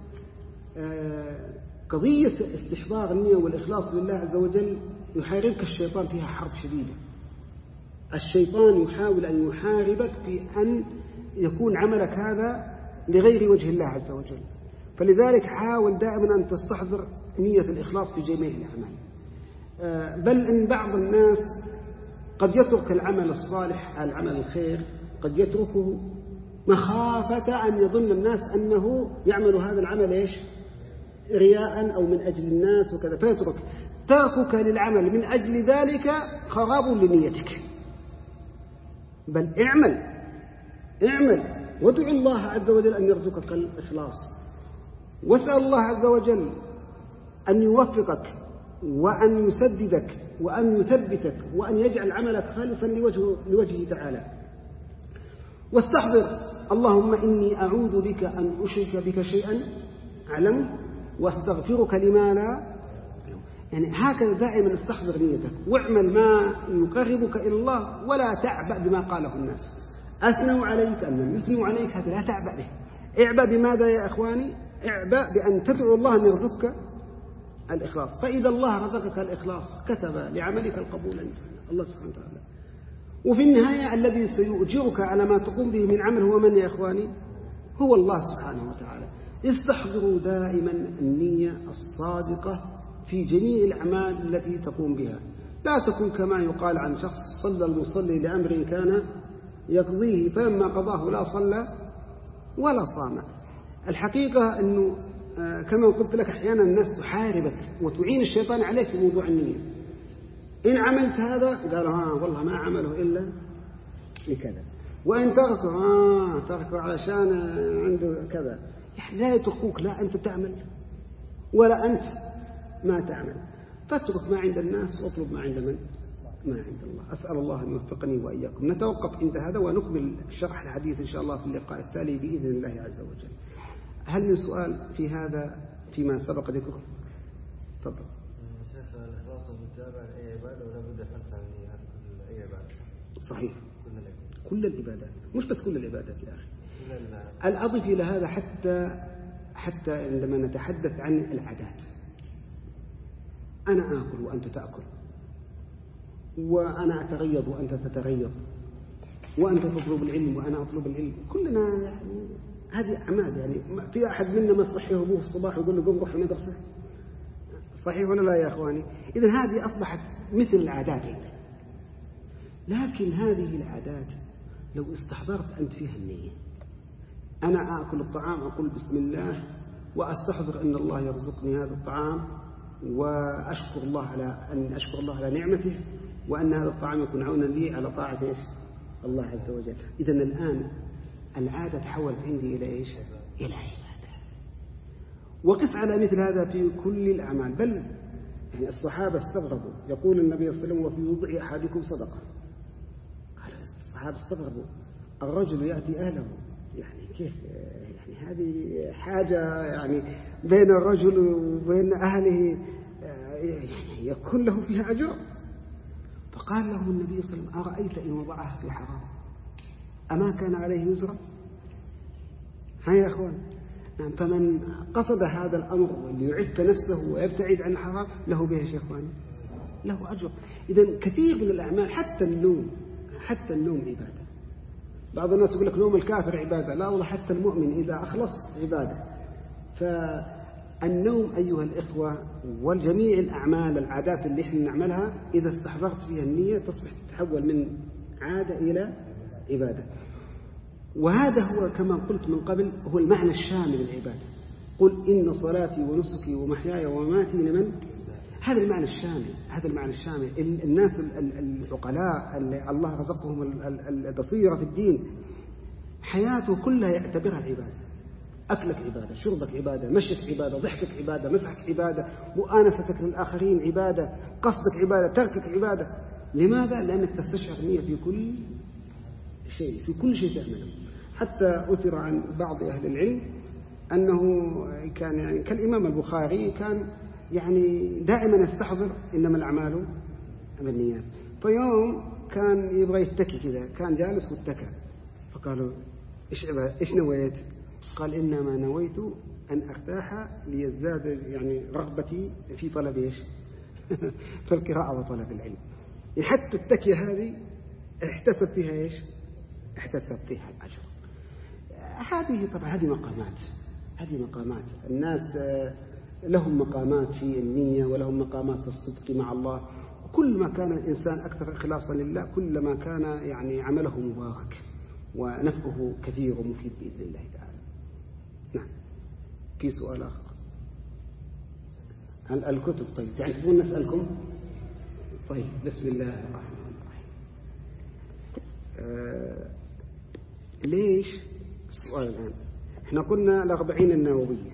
Speaker 1: قضية استحضار النية والإخلاص لله عز وجل يحاربك الشيطان فيها حرب شديدة. الشيطان يحاول أن يحاربك في أن يكون عملك هذا لغير وجه الله عز وجل، فلذلك حاول دائما أن تستحضر نية الإخلاص في جميع الأعمال. بل إن بعض الناس قد يترك العمل الصالح العمل الخير قد يتركه مخافة أن يظن الناس أنه يعمل هذا العمل إيش رياء أو من أجل الناس وكذا، فيترك. تركك للعمل من أجل ذلك خراب لنيتك. بل اعمل اعمل وادعو الله عز وجل أن يرزقك الإخلاص، واسأل الله عز وجل أن يوفقك وأن يسددك وأن يثبتك وأن يجعل عملك خالصا لوجهه, لوجهه تعالى. واستحضر اللهم إني أعوذ بك أن أشرك بك شيئا أعلم واستغفرك لما لا. يعني هكذا دائما استحضر نيتك واعمل ما يقربك إلى الله ولا تعبأ بما قاله الناس. أثنوا عليك أن يثنوا عليك، هذا لا تعبأ به. اعبأ بماذا يا إخواني؟ اعبأ بأن تدعو الله أن يرزقك الإخلاص، فإذا الله رزقك الإخلاص كتب لعملك القبول عند الله سبحانه وتعالى. وفي النهاية الذي سيؤجرك على ما تقوم به من عمل هو من يا إخواني؟ هو الله سبحانه وتعالى. استحضروا دائما النية الصادقة في جميع الأعمال التي تقوم بها. لا تكن كما يقال عن شخص صلى المصلي لأمر كان يقضيه فلما قضاه لا صلى ولا صام. الحقيقة أنه كما قلت لك أحيانا الناس تحاربك وتعين الشيطان عليك في موضوع النية. إن عملت هذا قالوا ها والله ما عمله إلا لكذا، وإن تركه ها تركه علشان عنده كذا. يعني لا يتركوك، لا أنت تعمل ولا أنت ما تعمل. فاترك ما عند الناس واطلب ما عند من؟ ما عند الله. أسأل الله أن يوفقني وإياكم. نتوقف عند هذا ونكمل شرح الحديث إن شاء الله في اللقاء التالي بإذن الله عز وجل. هل من سؤال في هذا فيما سبق ذكره؟ تفضل.
Speaker 2: شيخ الإخلاص والمتابعة أي عبادة ولا بد حرص على أي عبادة؟
Speaker 1: صحيح.
Speaker 2: كل العبادات.
Speaker 1: كل العبادات، مش بس كل العبادات يا أخي. الأضف إلى هذا حتى حتى عندما نتحدث عن العادات. أنا آكل وأنت تأكل، وأنا أتغيظ وأنت تتغيظ، وأنت تطلب العلم وأنا أطلب العلم، كلنا يعني هذه أعمال. يعني في أحد منا ما صحيه أبوه الصباح ويقول له قم روح المدرسة؟ صحيح ولا لا يا أخواني؟ إذن هذه أصبحت مثل العادات يعني. لكن هذه العادات لو استحضرت أنت فيها النية، أنا آكل الطعام أقول بسم الله وأستحضر أن الله يرزقني هذا الطعام وأشكر الله على أن أشكر الله على نعمته، وأن هذا الطعام يكون عونا لي على طاعة إيش؟ الله عز وجل. إذن الآن العادة تحولت عندي إلى إيش؟ إلى عبادة. وقس على مثل هذا في كل الأعمال. بل يعني الصحابة استغربوا، يقول النبي صلى الله عليه وسلم وفي وضع أحدكم صدقة. قال الصحابة استغربوا، الرجل يأتي أهله، يعني كيف يعني هذه حاجة يعني بين الرجل وبين أهله يعني يكون له فيها أجر. فقال له النبي صلى الله عليه وسلم أرأيت إن وضعها في حرام أما كان عليه وزرا؟ ها يا أخوان. نعم. فمن قصد هذا الأمر ليعف نفسه ويبتعد عن الحرام له به يا أخوان له أجر. إذن كثير من الأعمال حتى النوم، حتى النوم عبادة. بعض الناس يقول لك نوم الكافر عبادة، لا والله حتى المؤمن إذا أخلص عبادة. فالنوم أيها الإخوة والجميع الأعمال العادات اللي احنا نعملها إذا استحضرت فيها النية تصبح تتحول من عادة إلى عبادة. وهذا هو كما قلت من قبل هو المعنى الشامل للعبادة. قل إن صلاتي ونسكي ومحياي ومماتي لمن؟ هذا المعنى الشامل، هذا المعنى الشامل. الناس العقلاء اللي الله رزقهم البصيرة في الدين حياته كلها يعتبرها عبادة. أكلك عبادة، شربك عبادة، مشيك عبادة، ضحكك عبادة، مسحك عبادة، مؤانستك للآخرين عبادة، قصدك عبادة، تركك عبادة. لماذا؟ لأنك تستشعر نية في كل شيء، في كل شيء تعمله. حتى أثر عن بعض أهل العلم أنه كان يعني كالإمام البخاري كان يعني دائما يستحضر إنما الأعمال بالنيات. فيوم كان يبغى يتكي كذا، كان جالس واتكى، فقالوا إيش إيش نويت؟ قال إنما نويت أن أرتاح ليزداد يعني رغبتي في طلب إيش؟ في القراءة وطلب العلم. حتى التكية هذه احتسب فيها إيش؟ احتسب فيها الأجر. هذه طبعا هذه مقامات، هذه مقامات. الناس لهم مقامات في النية ولهم مقامات في الصدق مع الله. كل ما كان الإنسان أكثر إخلاصا لله كلما كان يعني عمله مبارك ونفعه كثير ومفيد بإذن الله تعالى. نعم. في سؤال آخر؟ هل الكتب طيب تعرفون نسألكم؟ طيب بسم الله الرحمن الرحيم. آه ليش السؤال الآن؟ احنا قلنا الأربعين النووية،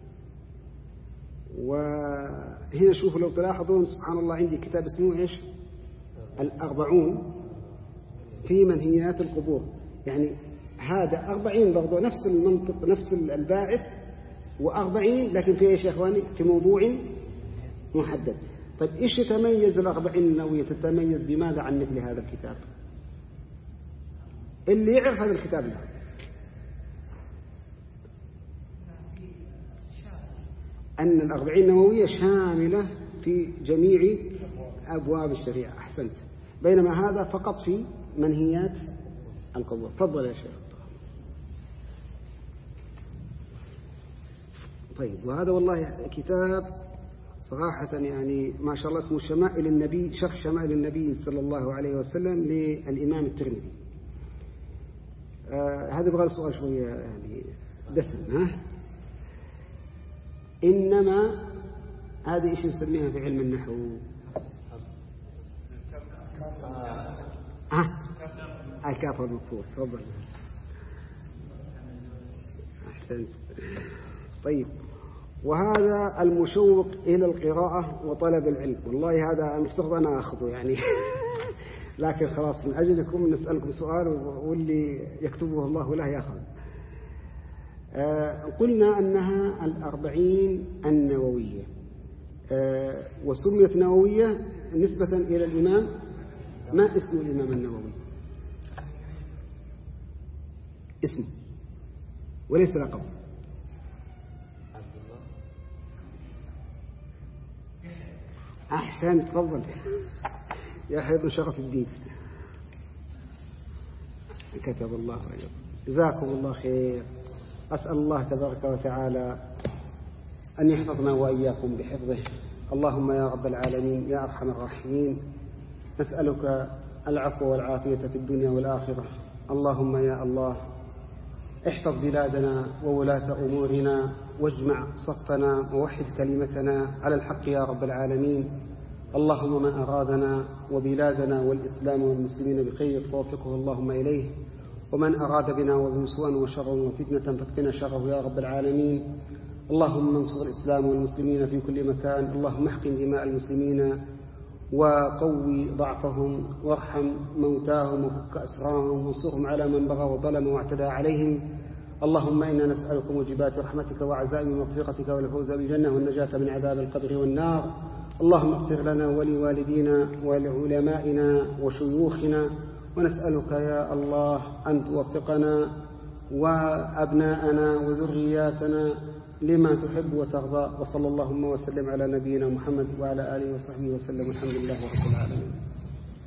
Speaker 1: وهنا شوفوا لو تلاحظون سبحان الله عندي كتاب اسمه إيش؟ الأربعون في منهيات القبور. يعني هذا أربعين برضو نفس المنطق نفس الباعث، وأربعين لكن في إيش يا إخواني؟ في موضوع محدد. طيب إيش يتميز الأربعين النووية؟ تتميز بماذا عن مثل هذا الكتاب؟ اللي يعرف هذا الكتاب له. أن الأربعين النووية شاملة في جميع أبواب الشريعة. أحسنت. بينما هذا فقط في منهيات القبور. تفضل يا شيخ. طيب وهذا والله كتاب صراحة يعني ما شاء الله اسمه شمائل النبي، شرح شمائل النبي صلى الله عليه وسلم للإمام الترمذي. آه هذا بغير سؤال شوية يعني دسم. ها إنما هذه إيش نسميها في علم النحو؟ آه الكاف والمكفوف. تفضل. أحسنت. طيب، وهذا المشوق إلى القراءة وطلب العلم. والله هذا المفترض أنا أخذه يعني لكن خلاص من أجلكم نسألكم سؤال واللي يكتبه الله له يأخذ. آه قلنا أنها الأربعين النووية، آه وسميت نووية نسبة إلى الإمام. ما اسم الإمام النووي؟ اسمه وليس لقب. أحسن. تفضل يا حيث شرف الدين. كتب الله عليكم. جزاكم الله خير. أسأل الله تبارك وتعالى أن يحفظنا وإياكم بحفظه. اللهم يا رب العالمين يا أرحم الراحمين، نسألك العفو والعافية في الدنيا والآخرة. اللهم يا الله احفظ بلادنا وولاة أمورنا، واجمع صفنا ووحد كلمتنا على الحق يا رب العالمين. اللهم من أرادنا وبلادنا والإسلام والمسلمين بخير فوفقه اللهم إليه، ومن أراد بنا وبسوء وشر وفتنة فاكفنا شره يا رب العالمين. اللهم انصر الإسلام والمسلمين في كل مكان. اللهم احقن دماء المسلمين وقوي ضعفهم، وارحم موتاهم وفك أسراهم، وانصرهم على من بغى وظلم واعتدى عليهم. اللهم إنا نسألك موجبات رحمتك وعزائم مغفرتك والفوز بالجنة والنجاة من عذاب القبر والنار. اللهم اغفر لنا ولوالدينا ولعلمائنا وشيوخنا، ونسألك يا الله أن توفقنا وأبناءنا وذرياتنا لما تحب وترضى. وصلى اللهم وسلم على نبينا محمد وعلى آله وصحبه وسلم. الحمد لله رب العالمين.